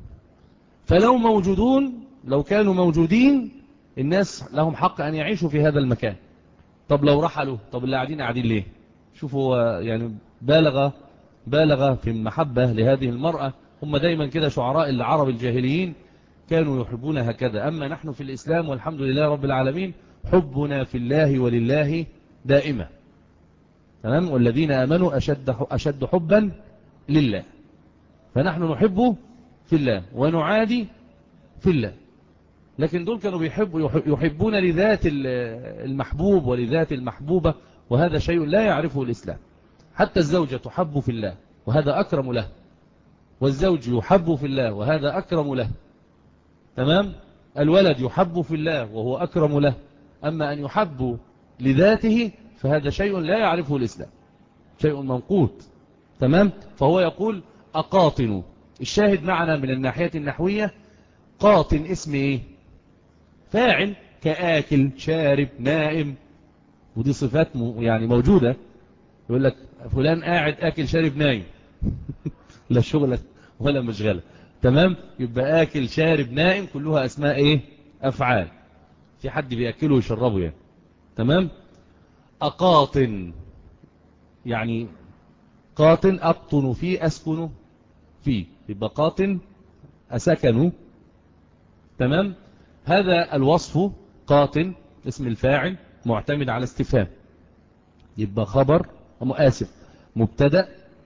فلو موجودون لو كانوا موجودين الناس لهم حق أن يعيشوا في هذا المكان. طب لو رحلوا، طب اللي قاعدين قاعدين ليه؟ شوفوا يعني بالغ بالغ في المحبة لهذه المرأة. هم دايما كده شعراء العرب الجاهليين كانوا يحبون هكذا. أما نحن في الإسلام والحمد لله رب العالمين حبنا في الله ولله دائما، تمام؟ والذين آمنوا أشد, أشد حبا لله. فنحن نحبه في الله ونعادي في الله. لكن دول كانوا بيحبوا يحبون لذات المحبوب ولذات المحبوبة، وهذا شيء لا يعرفه الإسلام. حتى الزوجة تحب في الله وهذا أكرم له، والزوج يحب في الله وهذا أكرم له، تمام؟ الولد يحب في الله وهو أكرم له. أما أن يحب لذاته فهذا شيء لا يعرفه الإسلام، شيء منقوط، تمام؟ فهو يقول أقاطن. الشاهد معنا من الناحية النحوية قاطن اسم إيه؟ فاعل، كآكل شارب نائم، ودي صفات يعني موجودة. يقول لك فلان قاعد آكل شارب نايم لا شغلة ولا مشغلة، تمام؟ يبقى آكل شارب نائم كلها أسماء إيه؟ أفعال. في حد بيأكله ويشربه يعني، تمام؟ أقاطن يعني قاطن أقطن فيه أسكن فيه، يبقى قاطن أسكنوا، تمام؟ هذا الوصف قاطن اسم الفاعل معتمد على استفهام، يبقى خبر آسف مبتدأ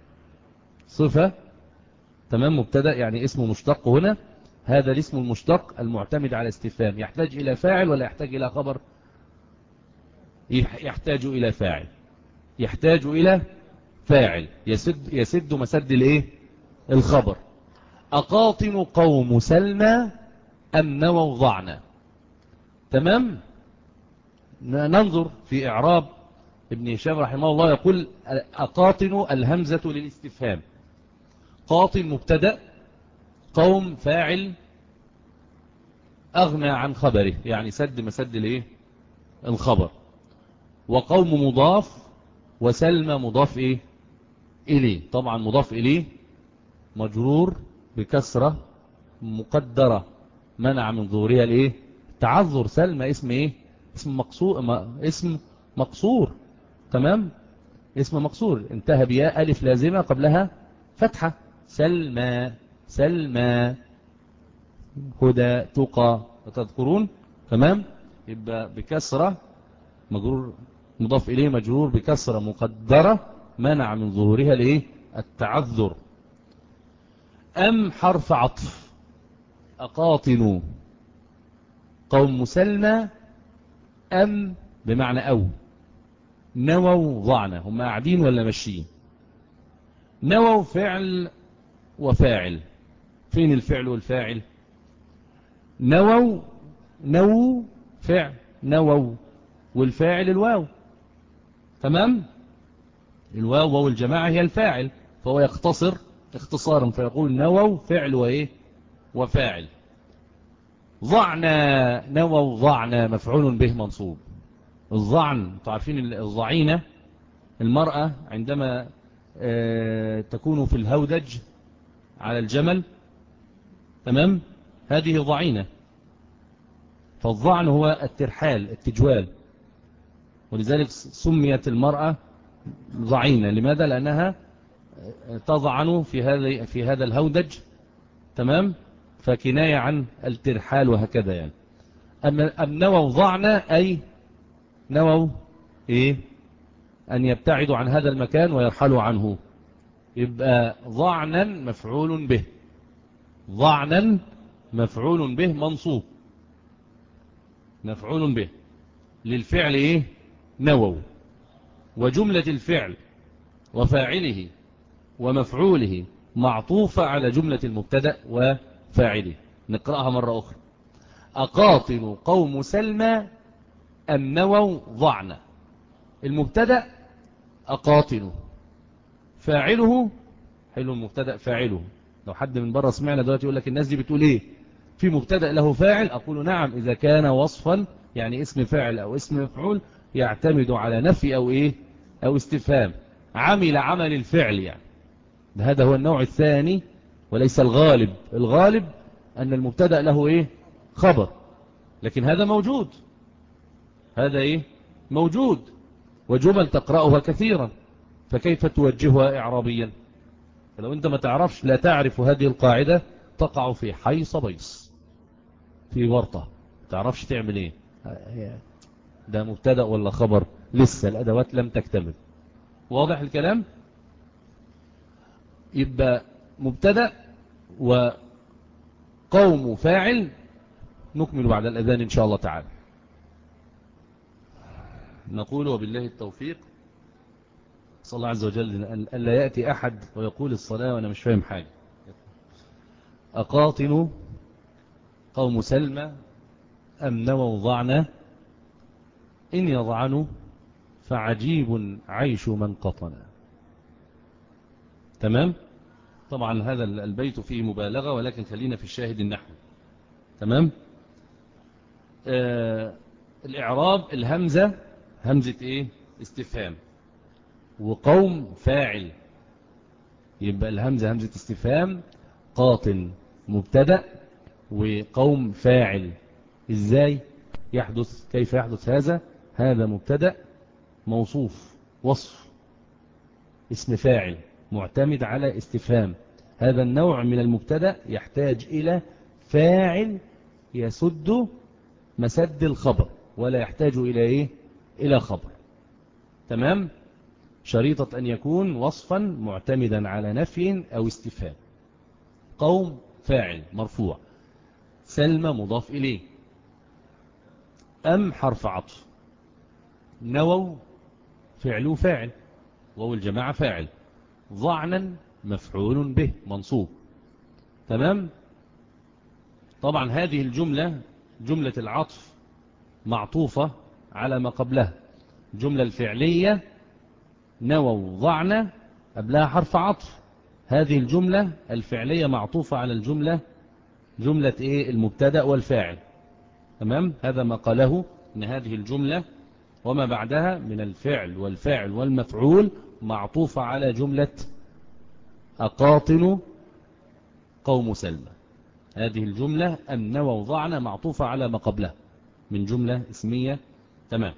صفة، تمام؟ مبتدأ يعني اسم مشتق. هنا هذا الاسم المشتق المعتمد على استفهام يحتاج إلى فاعل ولا يحتاج إلى خبر؟ يحتاج إلى فاعل، يحتاج إلى فاعل يسد, يسد مسد الايه؟ الخبر. أقاطن قوم سلمى أم نووا ضعنا، تمام؟ ننظر في إعراب ابن هشام رحمه الله. يقول أقاطن الهمزة للاستفهام، قاطن مبتدأ، قوم فاعل أغنى عن خبره يعني سد مسد الايه؟ الخبر. وقوم مضاف وسلمى مضاف ايه إليه. طبعا مضاف إليه مجرور بكسرة مقدرة منع من ظهورها الايه؟ تعذر. سلمى اسم ايه؟ اسم مقصور، اسم مقصور، تمام؟ اسم مقصور انتهى بياء ألف لازمة قبلها فتحة. سلمى سلمى هدى تقى تذكرون، تمام؟ يبقى بكسرة مجرور مضاف إليه مجرور بكسرة مقدرة منع من ظهورها الايه؟ التعذر. أم حرف عطف. أقاطن قوم سلمى أم بمعنى أو. نووا ضعنا هم قاعدين ولا ماشيين؟ نووا فعل وفاعل. فين الفعل والفاعل؟ نووا نووا فعل نووا، والفاعل الواو، تمام؟ الواو واو الجماعة هي الفاعل، فهو يختصر اختصارا فيقول نووا فعل وإيه؟ وفاعل. ضعنا نووا ضعنا مفعول به منصوب. الضعن انتوا عارفين الضعينة المرأة عندما اه تكون في الهودج على الجمل، تمام؟ هذه ضعينة. فالضعن هو الترحال التجوال، ولذلك سميت المرأة ضعينة. لماذا؟ لأنها تضعن في هذا في هذا الهودج، تمام؟ فكناية عن الترحال وهكذا يعني. أما نووا ضعنا أي نووا إيه؟ أن يبتعدوا عن هذا المكان ويرحلوا عنه. يبقى ضعنا مفعول به، ضعنا مفعول به منصوب، مفعول به للفعل إيه؟ نووا. وجملة الفعل وفاعله ومفعوله معطوفة على جملة المبتدأ وفاعله. نقرأها مرة أخرى. أقاطن قوم سلمى أم نووا ضعنا. المبتدأ أقاطن، فاعله حلو، المبتدأ فاعله. لو حد من بره سمعنا دلوقتي يقول لك الناس دي بتقول ايه، في مبتدأ له فاعل؟ أقول نعم، إذا كان وصفا يعني اسم فاعل أو اسم مفعول يعتمد على نفي أو إيه أو استفهام. عمل عمل الفعل يعني، هذا هو النوع الثاني وليس الغالب. الغالب أن المبتدأ له إيه خبر، لكن هذا موجود، هذا إيه موجود، وجمل تقرأها كثيرا، فكيف توجهها إعرابيا؟ فلو أنت ما تعرفش، لا تعرف هذه القاعدة، تقع في حيص بيص، في ورطة، تعرفش تعمل إيه، ده مبتدأ ولا خبر، لسه الأدوات لم تكتمل. واضح الكلام؟ يبقى مبتدأ وقوم فاعل. نكمل بعد الأذان إن شاء الله تعالى. نقول وبالله التوفيق. صلى الله عز وجل أن لا يأتي أحد ويقول الصلاة وأنا مش فاهم حاجة. أقاطن قوم سلمى أم نووا ضعنا، إن يضعنوا فعجيب عيش من قطنا. تمام؟ طبعا هذا البيت فيه مبالغة، ولكن خلينا في الشاهد النحو. تمام؟ آه الإعراب، الهمزة همزة إيه استفهام، وقوم فاعل، يبقى الهمزة همزة استفهام، قاطن مبتدأ، وقوم فاعل. إزاي يحدث؟ كيف يحدث هذا؟ هذا مبتدأ موصوف وصف اسم فاعل معتمد على استفهام. هذا النوع من المبتدأ يحتاج إلى فاعل يسد مسد الخبر، ولا يحتاج إلى إيه إلى خبر. تمام؟ شريطة أن يكون وصفا معتمدا على نفي أو استفهام. قوم فاعل مرفوع، سلمى مضاف إليه، أم حرف عطف، نووا فعله فاعل، وهو الجماعة فاعل، ضعنا مفعول به منصوب. تمام؟ طبعا هذه الجملة جملة العطف معطوفة على ما قبلها. جملة الفعلية نووا ضعنا قبلها حرف عطف، هذه الجملة الفعلية معطوفة على الجملة جملة إيه المبتدأ والفاعل. تمام؟ هذا ما قاله، إن هذه الجملة وما بعدها من الفعل والفاعل والمفعول معطوفة على جملة أقاطن قوم سلمى. هذه الجملة أن نووا ضعنا معطوفة على ما قبلها من جملة اسمية. تمام؟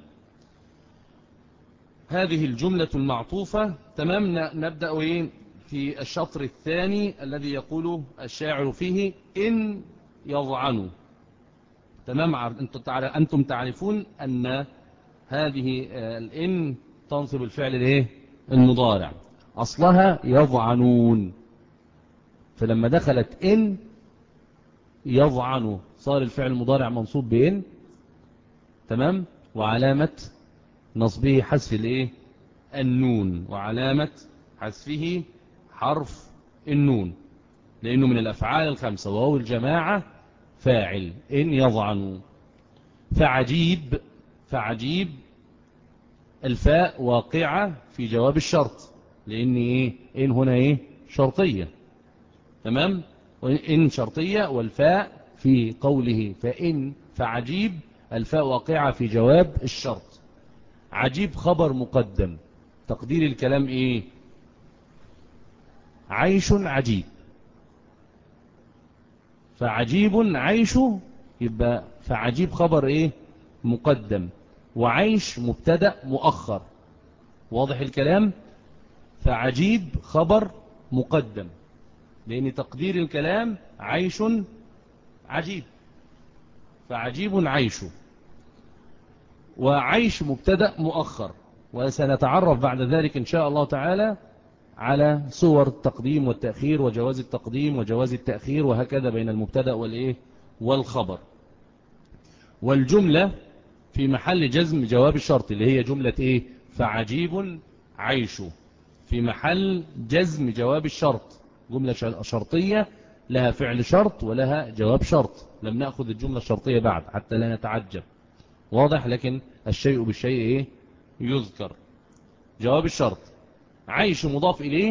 هذه الجملة المعطوفة. تمام؟ نبدأ إيه في الشطر الثاني الذي يقول الشاعر فيه إن يضعنوا. تمام؟ أنتم تعرفون أن هذه الإن تنصب الفعل الايه المضارع، أصلها يضعنون، فلما دخلت إن يضعنوا صار الفعل المضارع منصوب بإن. تمام؟ وعلامة نصبه حذف الايه النون، وعلامة حذفه حرف النون، لأنه من الأفعال الخمسة، وهو الجماعة فاعل. إن يضعنوا. فعجيب، فعجيب الفاء واقعة في جواب الشرط، لأن إيه إن هنا إيه شرطية. تمام؟ إن شرطية، والفاء في قوله فإن فعجيب الفاء واقعة في جواب الشرط. عجيب خبر مقدم، تقدير الكلام إيه عيش عجيب، فعجيب عيش، يبقى فعجيب خبر إيه مقدم، وعيش مبتدأ مؤخر. واضح الكلام؟ فعجيب خبر مقدم، لأن تقدير الكلام عيش عجيب، فعجيب عيش، وعيش مبتدأ مؤخر. وسنتعرف بعد ذلك إن شاء الله تعالى على صور التقديم والتأخير، وجواز التقديم وجواز التأخير، وهكذا بين المبتدأ والإيه والخبر. والجملة في محل جزم جواب الشرط اللي هي جملة إيه فعجيب عيش في محل جزم جواب الشرط، جملة شرطية لها فعل شرط ولها جواب شرط، لم نأخذ الجملة الشرطية بعد حتى لا نتعجب، واضح؟ لكن الشيء بالشيء إيه يذكر. جواب الشرط عيش مضاف إليه،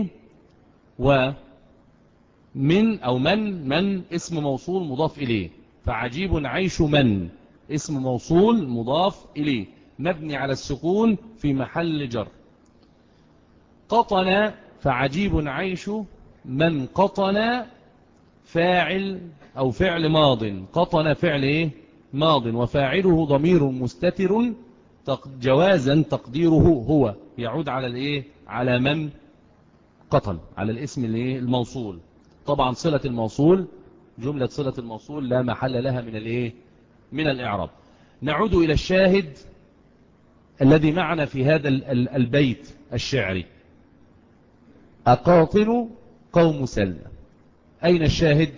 ومن أو من من اسم موصول مضاف إليه، فعجيب عيش من اسم موصول مضاف إليه مبني على السكون في محل جر. قطن فعجيب عيش من قطن فاعل أو فعل ماض، قطن فعل إيه ماض، وفاعله ضمير مستتر جوازا تقديره هو، يعود على الإيه على من قطن، على الاسم الإيه الموصول. طبعا صلة الموصول جملة صلة الموصول لا محل لها من الإيه من الإعراب. نعود إلى الشاهد الذي معنا في هذا البيت الشعري، أقاطن قوم سلمى. أين الشاهد؟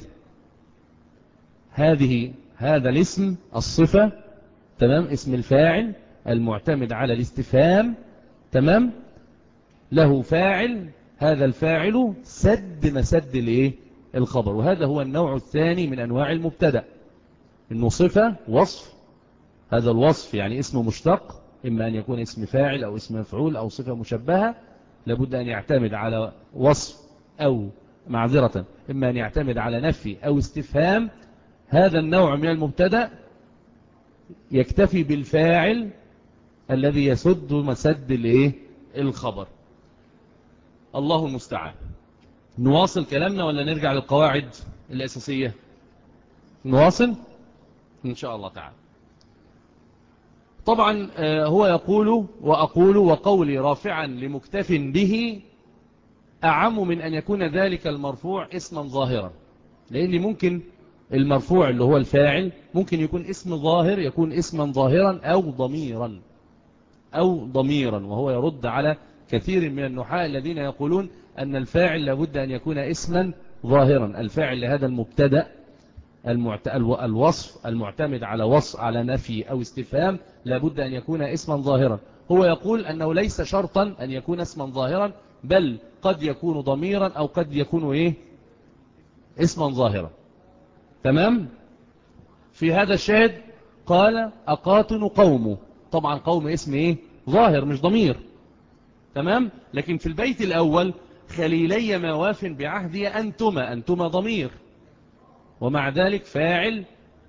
هذه هذا الاسم الصفة، تمام، اسم الفاعل المعتمد على الاستفهام، تمام، له فاعل، هذا الفاعل سد مسد الايه الخبر، وهذا هو النوع الثاني من أنواع المبتدأ، إنه صفة وصف، هذا الوصف يعني اسم مشتق، إما أن يكون اسم فاعل أو اسم مفعول أو صفة مشبهة، لابد أن يعتمد على وصف أو معذرة إما أن يعتمد على نفي أو استفهام. هذا النوع من المبتدأ يكتفي بالفاعل الذي يسد مسد الايه الخبر. الله المستعان. نواصل كلامنا ولا نرجع للقواعد الأساسية؟ نواصل إن شاء الله تعالى. طبعا هو يقول وأقول وقولي رافعا لمكتف به أعم من أن يكون ذلك المرفوع اسما ظاهرا، لأن ممكن المرفوع اللي هو الفاعل ممكن يكون اسم ظاهر، يكون اسما ظاهرا أو ضميرا أو ضميرا، وهو يرد على كثير من النحاة الذين يقولون أن الفاعل لابد أن يكون اسما ظاهرا. الفاعل لهذا المبتدأ المعت... الوصف المعتمد على وصف على نفي أو استفهام لابد أن يكون اسما ظاهرا. هو يقول أنه ليس شرطا أن يكون اسما ظاهرا، بل قد يكون ضميرا أو قد يكون إيه اسما ظاهرا. تمام. في هذا الشاهد قال أقاطن قومه، طبعا قوم اسم إيه ظاهر مش ضمير، تمام. لكن في البيت الأول خليلي مواف بعهدي أنتما، أنتما ضمير، ومع ذلك فاعل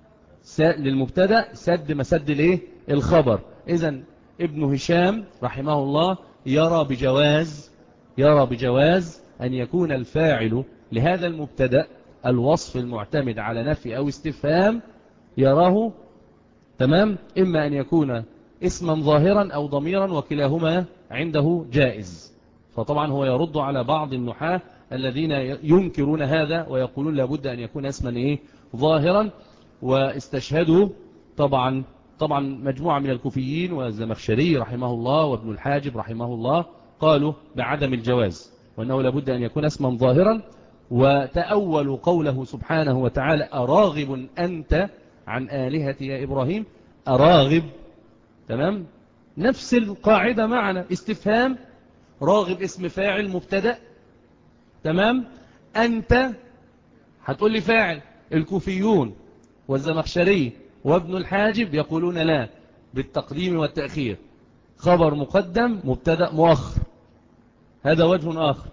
للمبتدأ سد مسد الايه الخبر. إذن ابن هشام رحمه الله يرى بجواز يرى بجواز أن يكون الفاعل لهذا المبتدأ الوصف المعتمد على نفي أو استفهام، يراه تمام إما أن يكون اسما ظاهرا أو ضميرا، وكلاهما عنده جائز. فطبعا هو يرد على بعض النحاة الذين ينكرون هذا ويقولون لابد أن يكون اسما إيه ظاهرا، واستشهدوا طبعا طبعا مجموعة من الكوفيين والزمخشري رحمه الله وابن الحاجب رحمه الله قالوا بعدم الجواز، وأنه لابد أن يكون اسما ظاهرا. وتأولوا قوله سبحانه وتعالى أراغب أنت عن آلهتي يا إبراهيم، أراغب، تمام، نفس القاعدة معنا، استفهام، راغب اسم فاعل مبتدأ، تمام، أنت هتقول لي فاعل. الكوفيون والزمخشري وابن الحاجب يقولون لا، بالتقديم والتأخير، خبر مقدم مبتدأ مؤخر، هذا وجه آخر.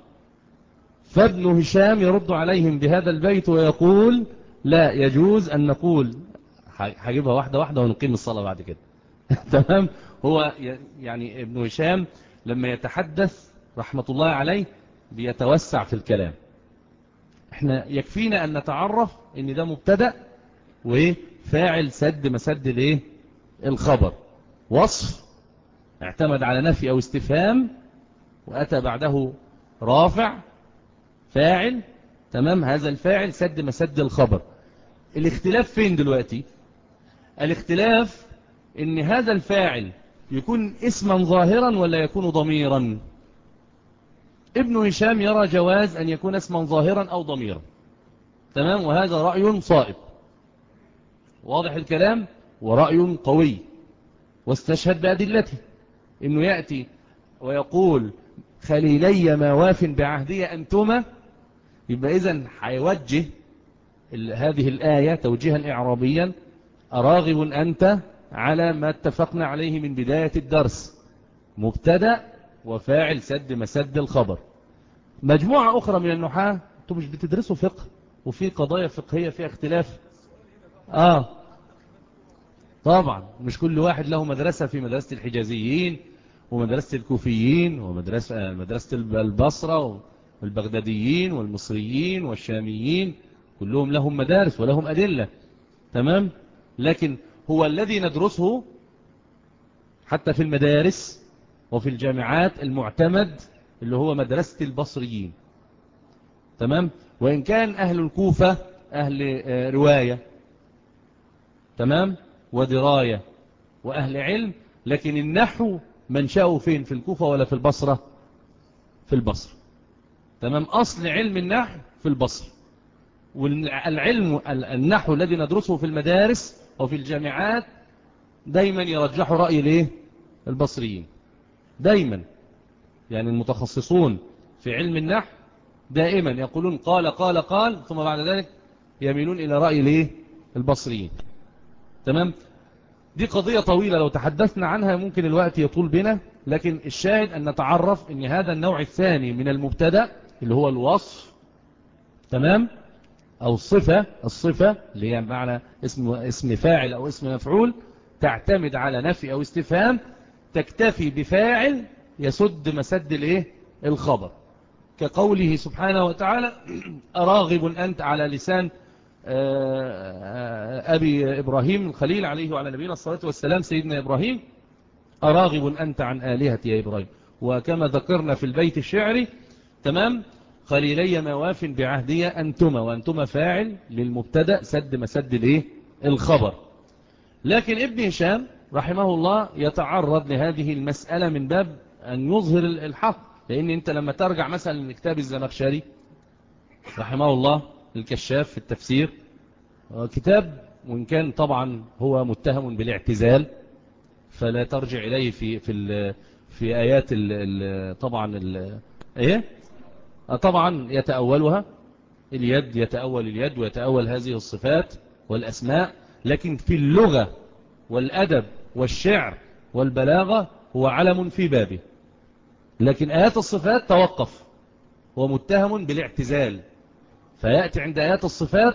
فابن هشام يرد عليهم بهذا البيت ويقول لا يجوز أن نقول، هجيبها واحدة واحدة ونقيم الصلاة بعد كده تمام. هو يعني ابن هشام لما يتحدث رحمة الله عليه بيتوسع في الكلام، احنا يكفينا أن نتعرف ان ده مبتدأ وفاعل سد مسد الايه الخبر، وصف اعتمد على نفي أو استفهام وأتى بعده رافع فاعل، تمام، هذا الفاعل سد مسد الخبر. الاختلاف فين دلوقتي؟ الاختلاف ان هذا الفاعل يكون اسما ظاهرا ولا يكون ضميرا. ابن هشام يرى جواز أن يكون اسما ظاهرا أو ضميرا، تمام، وهذا رأي صائب، واضح الكلام، ورأي قوي، واستشهد بأدلته، إنه يأتي ويقول خليلي ما واف بعهدي أنتما، يبقى إذن هيوجه هذه الآية توجيها إعرابيا: أراغب أنت على ما اتفقنا عليه من بداية الدرس، مبتدأ وفاعل سد مسد الخبر. مجموعة أخرى من النحاة، أنتم مش بتدرسوا فقه وفي قضايا فقهية فيها اختلاف؟ آه طبعا مش كل واحد له مدرسة، في مدرسة الحجازيين ومدرسة الكوفيين ومدرسة مدرسة البصرة والبغداديين والمصريين والشاميين، كلهم لهم مدارس ولهم أدلة. تمام. لكن هو الذي ندرسه حتى في المدارس وفي الجامعات المعتمد اللي هو مدرسة البصريين. تمام. وإن كان أهل الكوفة أهل رواية تمام ودراية وأهل علم، لكن النحو منشأه فين؟ في الكوفة ولا في البصرة؟ في البصرة. تمام. أصل علم النحو في البصرة، والعلم النحو الذي ندرسه في المدارس وفي الجامعات دايما يرجحوا رأي ليه؟ البصريين دايما. يعني المتخصصون في علم النحو دائما يقولون قال قال قال ثم بعد ذلك يميلون إلى رأي ليه؟ البصريين. تمام. دي قضية طويلة لو تحدثنا عنها ممكن الوقت يطول بنا، لكن الشاهد أن نتعرف أن هذا النوع الثاني من المبتدأ اللي هو الوصف، تمام، أو الصفة، الصفة اللي هي معنى اسم, اسم فاعل أو اسم مفعول، تعتمد على نفي أو استفهام، تكتفي بفاعل يسد مسد الايه؟ الخبر، كقوله سبحانه وتعالى: أراغب أنت، على لسان أبي إبراهيم الخليل عليه وعلى نبينا الصلاة والسلام سيدنا إبراهيم: أراغب أنت عن آلهتي يا إبراهيم. وكما ذكرنا في البيت الشعري، تمام، خليلي ما واف بعهدي أنتما، وأنتما فاعل للمبتدأ سد مسد الايه؟ الخبر. لكن ابن هشام رحمه الله يتعرض لهذه المسألة من باب أن يظهر الحق، لأن أنت لما ترجع مثلا لكتاب الزمخشري رحمه الله الكشاف في التفسير، كتاب وإن كان طبعا هو متهم بالاعتزال، فلا ترجع إليه في في في آيات ال ال طبعا ال إيه طبعا يتأولها اليد، يتأول اليد ويتأول هذه الصفات والأسماء، لكن في اللغة والأدب والشعر والبلاغة هو علم في بابه. لكن آيات الصفات توقف، هو متهم بالاعتزال، فيأتي عند آيات الصفات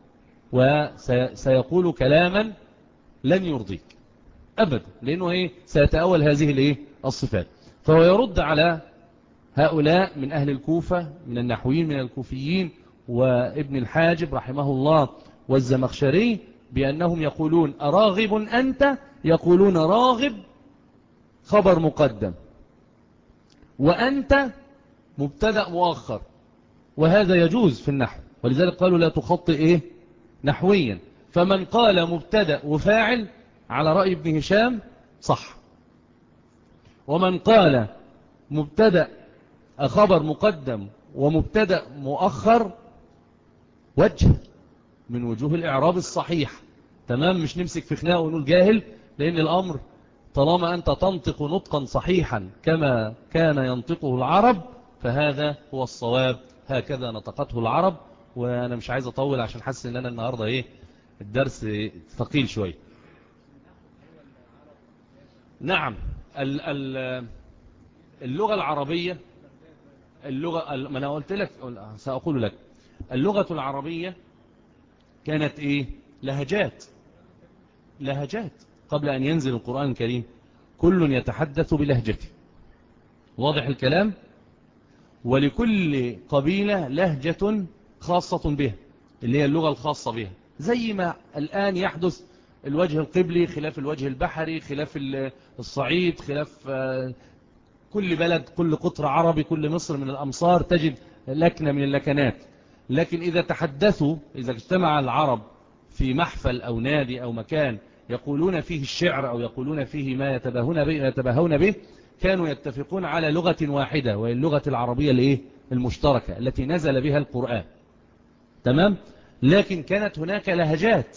وسيقول كلاما لن يرضيك أبدا، لأنه إيه؟ سيتأول هذه الإيه؟ الصفات. فهو يرد على هؤلاء من أهل الكوفة، من النحويين من الكوفيين وابن الحاجب رحمه الله والزمخشري، بأنهم يقولون أراغب أنت، يقولون راغب خبر مقدم وأنت مبتدأ مؤخر، وهذا يجوز في النحو، ولذلك قالوا لا تخطئ إيه؟ نحويا. فمن قال مبتدأ وفاعل على رأي ابن هشام صح، ومن قال مبتدأ خبر مقدم ومبتدأ مؤخر وجه من وجوه الإعراب الصحيح. تمام. مش نمسك في خناقه ونقول جاهل، لأن الأمر طالما أنت تنطق نطقا صحيحا كما كان ينطقه العرب فهذا هو الصواب، هكذا نطقته العرب. وأنا مش عايز أطول عشان حاسس إن أنا النهاردة إيه الدرس ثقيل شوي. نعم. اللغة العربية، اللغة ما أنا قلت لك سأقول لك اللغة العربية كانت إيه؟ لهجات، لهجات قبل أن ينزل القرآن الكريم، كل يتحدث بلهجته، واضح الكلام، ولكل قبيلة لهجة خاصة بها اللي هي اللغة الخاصة بها، زي ما الآن يحدث الوجه القبلي خلاف الوجه البحري، خلاف الصعيد، خلاف كل بلد، كل قطر عربي، كل مصر من الأمصار تجد لكنة من اللكنات. لكن إذا تحدثوا، إذا اجتمع العرب في محفل أو نادي أو مكان يقولون فيه الشعر أو يقولون فيه ما يتباهون به, يتباهون به كانوا يتفقون على لغة واحدة، وهي اللغة العربية الإيه؟ المشتركة التي نزل بها القرآن. تمام. لكن كانت هناك لهجات.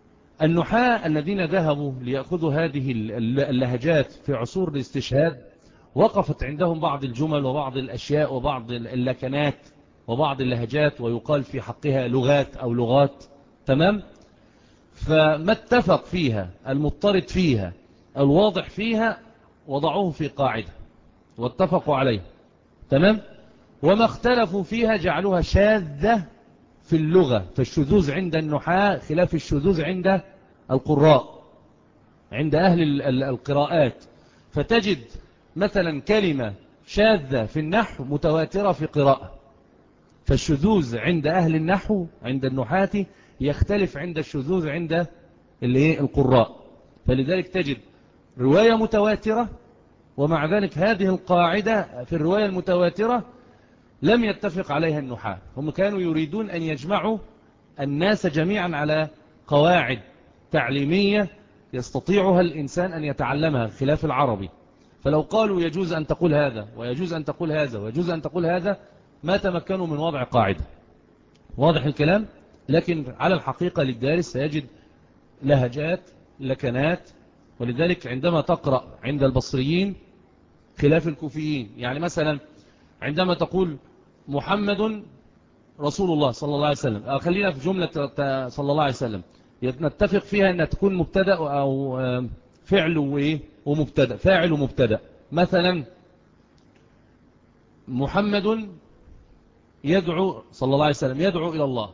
النحاة الذين ذهبوا ليأخذوا هذه اللهجات في عصور الاستشهاد وقفت عندهم بعض الجمل وبعض الأشياء وبعض اللكنات وبعض اللهجات، ويقال في حقها لغات أو لغات. تمام. فما اتفق فيها المضطرد فيها الواضح فيها وضعوه في قاعدة واتفقوا عليه. تمام. وما اختلفوا فيها جعلوها شاذة في اللغة، فالشذوذ عند النحاة خلاف الشذوذ عند القراء، عند أهل القراءات. فتجد مثلا كلمة شاذة في النحو متواترة في قراءة، فالشذوذ عند أهل النحو عند النحاة يختلف عند الشذوذ عند القراء. فلذلك تجد رواية متواترة، ومع ذلك هذه القاعدة في الرواية المتواترة لم يتفق عليها النحاة. هم كانوا يريدون أن يجمعوا الناس جميعا على قواعد تعليمية يستطيعها الإنسان أن يتعلمها خلاف العربي. فلو قالوا يجوز أن تقول هذا ويجوز أن تقول هذا ويجوز أن تقول هذا ما تمكنوا من وضع قاعدة. واضح الكلام؟ لكن على الحقيقة للدارس سيجد لهجات لكنات. ولذلك عندما تقرأ عند البصريين خلاف الكوفيين، يعني مثلا عندما تقول محمد رسول الله صلى الله عليه وسلم، خلينا في جملة صلى الله عليه وسلم نتفق فيها أن تكون مبتدأ أو فعل وإيه ومبتدأ، فاعل ومبتدأ. مثلا محمد يدعو صلى الله عليه وسلم يدعو إلى الله،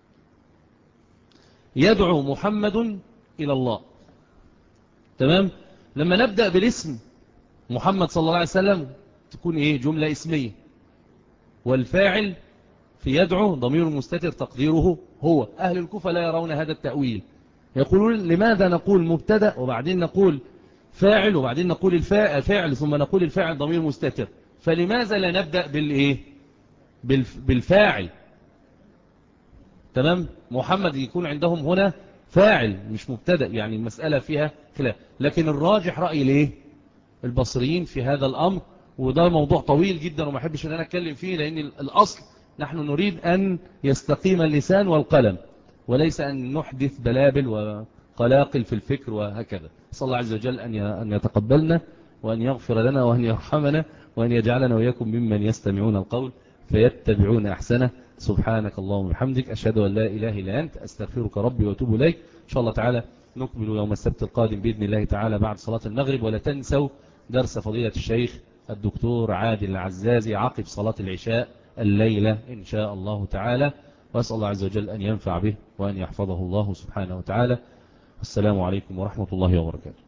يدعو محمد إلى الله. تمام. لما نبدأ بالاسم محمد صلى الله عليه وسلم تكون إيه جملة اسمية، والفاعل في يدعو ضمير مستتر تقديره هو. أهل الكوفة لا يرون هذا التأويل، يقولون لماذا نقول مبتدأ وبعدين نقول فاعل وبعدين نقول الفاعل ثم نقول الفاعل ضمير مستتر، فلماذا لا نبدأ بالإيه بالفاعل. تمام. محمد يكون عندهم هنا فاعل مش مبتدأ، يعني المسألة فيها خلاف. لكن الراجح رأي ليه البصريين في هذا الأمر، وده موضوع طويل جدا وما احبش ان انا اتكلم فيه، لان الاصل نحن نريد ان يستقيم اللسان والقلم، وليس ان نحدث بلابل وقلاقل في الفكر وهكذا. صلى الله عز وجل ان يتقبلنا وان يغفر لنا وان يرحمنا وان يجعلنا وإياكم ممن يستمعون القول فيتبعون احسنه. سبحانك اللهم وبحمدك، اشهد ان لا اله الا انت، استغفرك ربي واتوب اليك. ان شاء الله تعالى نكمل يوم السبت القادم باذن الله تعالى بعد صلاة المغرب. ولا تنسوا درس فضيلة الشيخ الدكتور عادل العزازي عقب صلاة العشاء الليلة إن شاء الله تعالى، وأسأل الله عز وجل أن ينفع به وأن يحفظه الله سبحانه وتعالى. السلام عليكم ورحمة الله وبركاته.